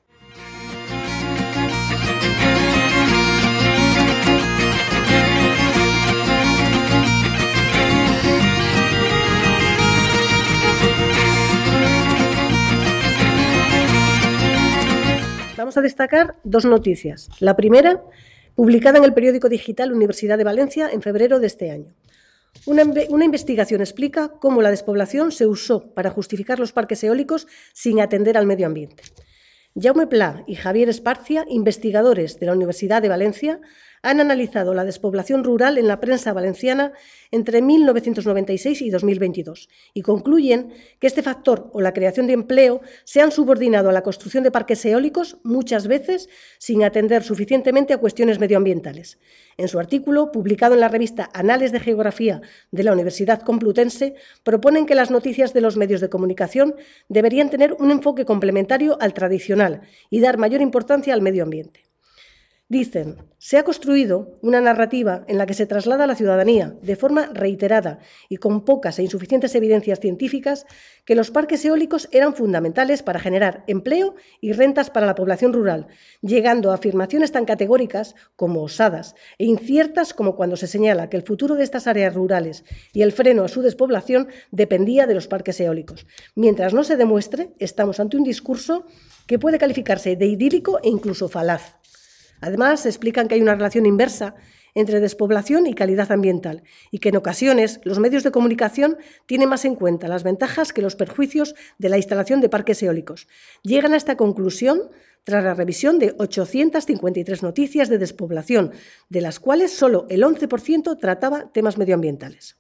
Vamos a destacar dos noticias. La primera, publicada en el periódico digital Universidad de Valencia en febrero de este año. Una, una investigación explica cómo la despoblación se usó para justificar los parques eólicos sin atender al medio ambiente. Jaume Pla y Javier Esparcia, investigadores de la Universidad de Valencia, han analizado la despoblación rural en la prensa valenciana entre mil novecientos noventa y seis y dos mil veintidós y concluyen que este factor o la creación de empleo se han subordinado a la construcción de parques eólicos muchas veces sin atender suficientemente a cuestiones medioambientales. En su artículo, publicado en la revista Anales de Geografía de la Universidad Complutense, proponen que las noticias de los medios de comunicación deberían tener un enfoque complementario al tradicional y dar mayor importancia al medio ambiente. Dicen, se ha construido una narrativa en la que se traslada a la ciudadanía, de forma reiterada y con pocas e insuficientes evidencias científicas, que los parques eólicos eran fundamentales para generar empleo y rentas para la población rural, llegando a afirmaciones tan categóricas como osadas e inciertas como cuando se señala que el futuro de estas áreas rurales y el freno a su despoblación dependía de los parques eólicos. Mientras no se demuestre, estamos ante un discurso que puede calificarse de idílico e incluso falaz. Además, explican que hay una relación inversa entre despoblación y calidad ambiental y que en ocasiones los medios de comunicación tienen más en cuenta las ventajas que los perjuicios de la instalación de parques eólicos. Llegan a esta conclusión tras la revisión de ochocientas cincuenta y tres noticias de despoblación, de las cuales solo el once por ciento trataba temas medioambientales.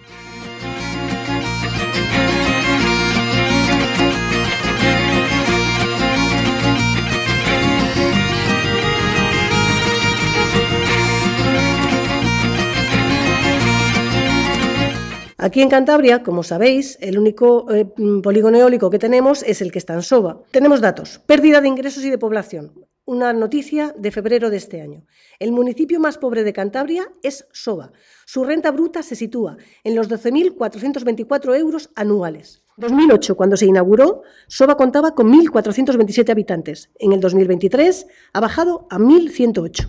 Aquí en Cantabria, como sabéis, el único eh, polígono eólico que tenemos es el que está en Soba. Tenemos datos, pérdida de ingresos y de población. Una noticia de febrero de este año. El municipio más pobre de Cantabria es Soba. Su renta bruta se sitúa en los doce mil cuatrocientos veinticuatro euros anuales. En dos mil ocho, cuando se inauguró, Soba contaba con mil cuatrocientos veintisiete habitantes. En el dos mil veintitrés ha bajado a mil ciento ocho.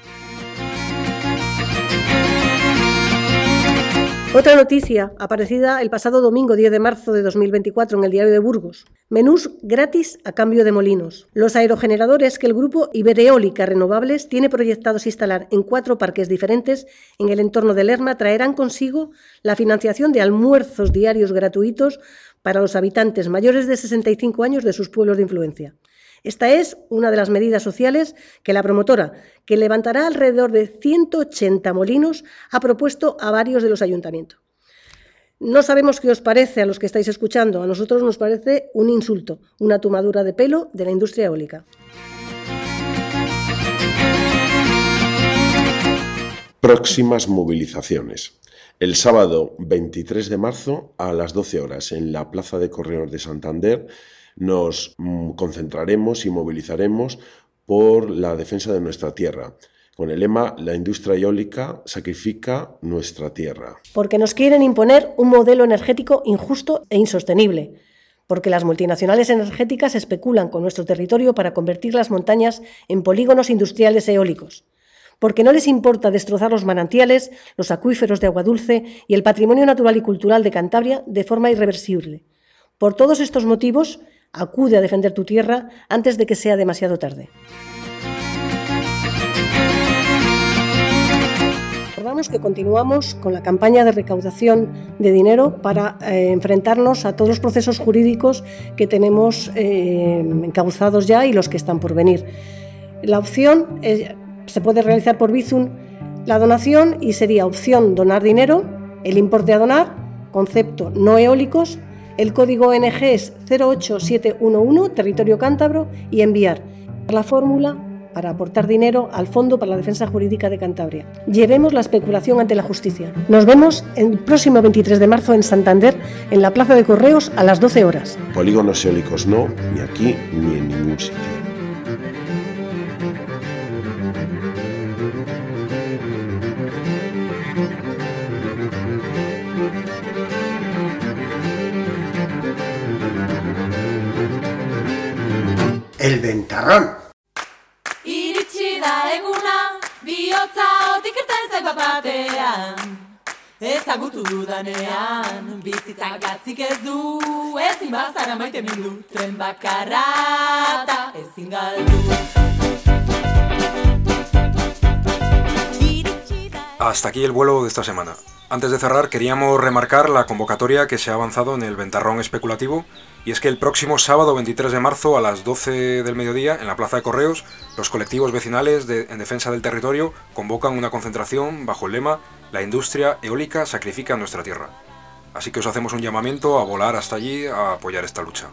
Otra noticia, aparecida el pasado domingo diez de marzo de dos mil veinticuatro en el Diario de Burgos. Menús gratis a cambio de molinos. Los aerogeneradores que el grupo Ibereólica Renovables tiene proyectados instalar en cuatro parques diferentes en el entorno de Lerma traerán consigo la financiación de almuerzos diarios gratuitos para los habitantes mayores de sesenta y cinco años de sus pueblos de influencia. Esta es una de las medidas sociales que la promotora, que levantará alrededor de ciento ochenta molinos, ha propuesto a varios de los ayuntamientos. No sabemos qué os parece a los que estáis escuchando. A nosotros nos parece un insulto, una tomadura de pelo de la industria eólica. Próximas movilizaciones. El sábado veintitrés de marzo a las doce horas en la Plaza de Correos de Santander nos concentraremos y movilizaremos por la defensa de nuestra tierra, con el lema «La industria eólica sacrifica nuestra tierra». Porque nos quieren imponer un modelo energético injusto e insostenible, porque las multinacionales energéticas especulan con nuestro territorio para convertir las montañas en polígonos industriales eólicos, porque no les importa destrozar los manantiales, los acuíferos de agua dulce y el patrimonio natural y cultural de Cantabria de forma irreversible. Por todos estos motivos, acude a defender tu tierra antes de que sea demasiado tarde. recordaros que continuamos con la campaña de recaudación de dinero para eh, enfrentarnos a todos los procesos jurídicos que tenemos eh, encauzados ya y los que están por venir. La opción es, se puede realizar por Bizum la donación y sería opción donar dinero, el importe a donar, concepto no eólicos, el código O N G es cero ocho siete uno uno, territorio cántabro, y enviar la fórmula para aportar dinero al Fondo para la Defensa Jurídica de Cantabria. Llevemos la especulación ante la justicia. Nos vemos el próximo veintitrés de marzo en Santander, en la Plaza de Correos, a las doce horas. Polígonos eólicos no, ni aquí ni en ningún sitio. El ventarrón. Iritsi da eguna, bihotza otik irten zait bat-batean. Ezagutu dudanean, bizitzak gatzik ez du, ezin bazara maite mindu, tren bakarra eta ezin galdu. Hasta aquí el vuelo de esta semana. Antes de cerrar, queríamos remarcar la convocatoria que se ha avanzado en el ventarrón especulativo, y es que el próximo sábado veintitrés de marzo a las doce del mediodía en la Plaza de Correos, los colectivos vecinales de, en defensa del territorio convocan una concentración bajo el lema "La industria eólica sacrifica nuestra tierra". Así que os hacemos un llamamiento a volar hasta allí a apoyar esta lucha.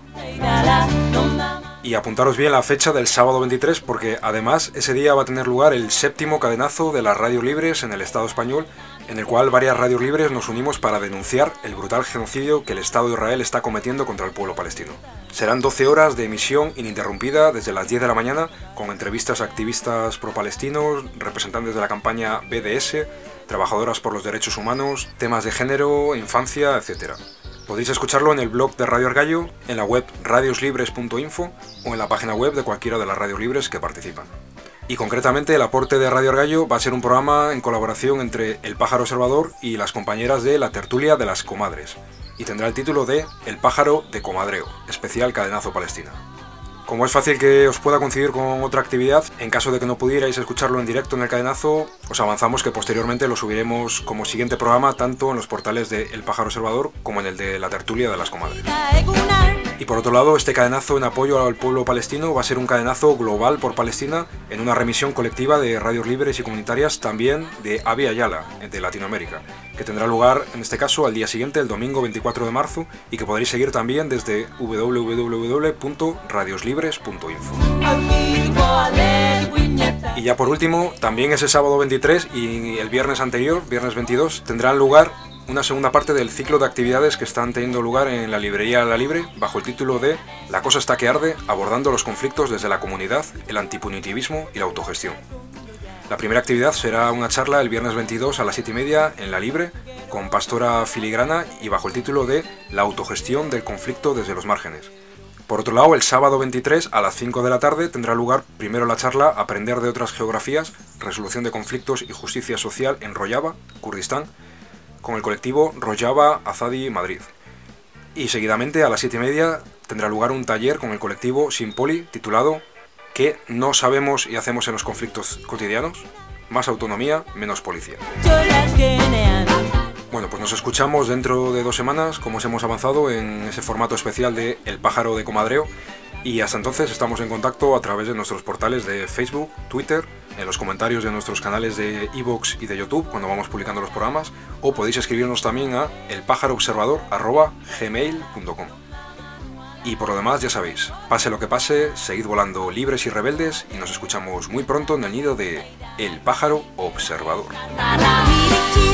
Y apuntaros bien la fecha del sábado veintitrés, porque además ese día va a tener lugar el séptimo cadenazo de las radios libres en el Estado español, en el cual varias radios libres nos unimos para denunciar el brutal genocidio que el Estado de Israel está cometiendo contra el pueblo palestino. Serán doce horas de emisión ininterrumpida desde las diez de la mañana, con entrevistas a activistas pro-palestinos, representantes de la campaña B D S, trabajadoras por los derechos humanos, temas de género, infancia, etcétera. Podéis escucharlo en el blog de Radio Argallo, en la web radios libres punto info o en la página web de cualquiera de las radios libres que participan. Y concretamente el aporte de Radio Argallo va a ser un programa en colaboración entre El Pájaro Observador y las compañeras de La Tertulia de las Comadres, y tendrá el título de El Pájaro de Comadreo, especial Cadenazo Palestina. Como es fácil que os pueda coincidir con otra actividad, en caso de que no pudierais escucharlo en directo en el cadenazo, os avanzamos que posteriormente lo subiremos como siguiente programa tanto en los portales de El Pájaro Observador como en el de La Tertulia de las Comadres. Y por otro lado, este cadenazo en apoyo al pueblo palestino va a ser un cadenazo global por Palestina en una remisión colectiva de radios libres y comunitarias también de Abya Yala, de Latinoamérica, que tendrá lugar en este caso al día siguiente, el domingo veinticuatro de marzo, y que podréis seguir también desde w w w punto radios libres punto info. Y ya por último, también ese sábado veintitrés y el viernes anterior, viernes veintidós, tendrán lugar una segunda parte del ciclo de actividades que están teniendo lugar en la librería La Libre bajo el título de La cosa está que arde, abordando los conflictos desde la comunidad, el antipunitivismo y la autogestión. La primera actividad será una charla el viernes veintidós a las siete y media en La Libre con Pastora Filigrana y bajo el título de La autogestión del conflicto desde los márgenes. Por otro lado, el sábado veintitrés a las cinco de la tarde tendrá lugar primero la charla Aprender de otras geografías, resolución de conflictos y justicia social en Rojava, Kurdistán, con el colectivo Rojava Azadi Madrid. Y seguidamente a las siete y media tendrá lugar un taller con el colectivo Simpoli titulado ¿Qué no sabemos y hacemos en los conflictos cotidianos? Más autonomía, menos policía. Bueno, pues nos escuchamos dentro de dos semanas, como os hemos avanzado en ese formato especial de El Pájaro de Comadreo, y hasta entonces estamos en contacto a través de nuestros portales de Facebook, Twitter, en los comentarios de nuestros canales de iVoox y de YouTube cuando vamos publicando los programas, o podéis escribirnos también a elpájaroobservador arroba gmail punto com. Y por lo demás, ya sabéis, pase lo que pase, seguid volando libres y rebeldes, y nos escuchamos muy pronto en el nido de El Pájaro Observador.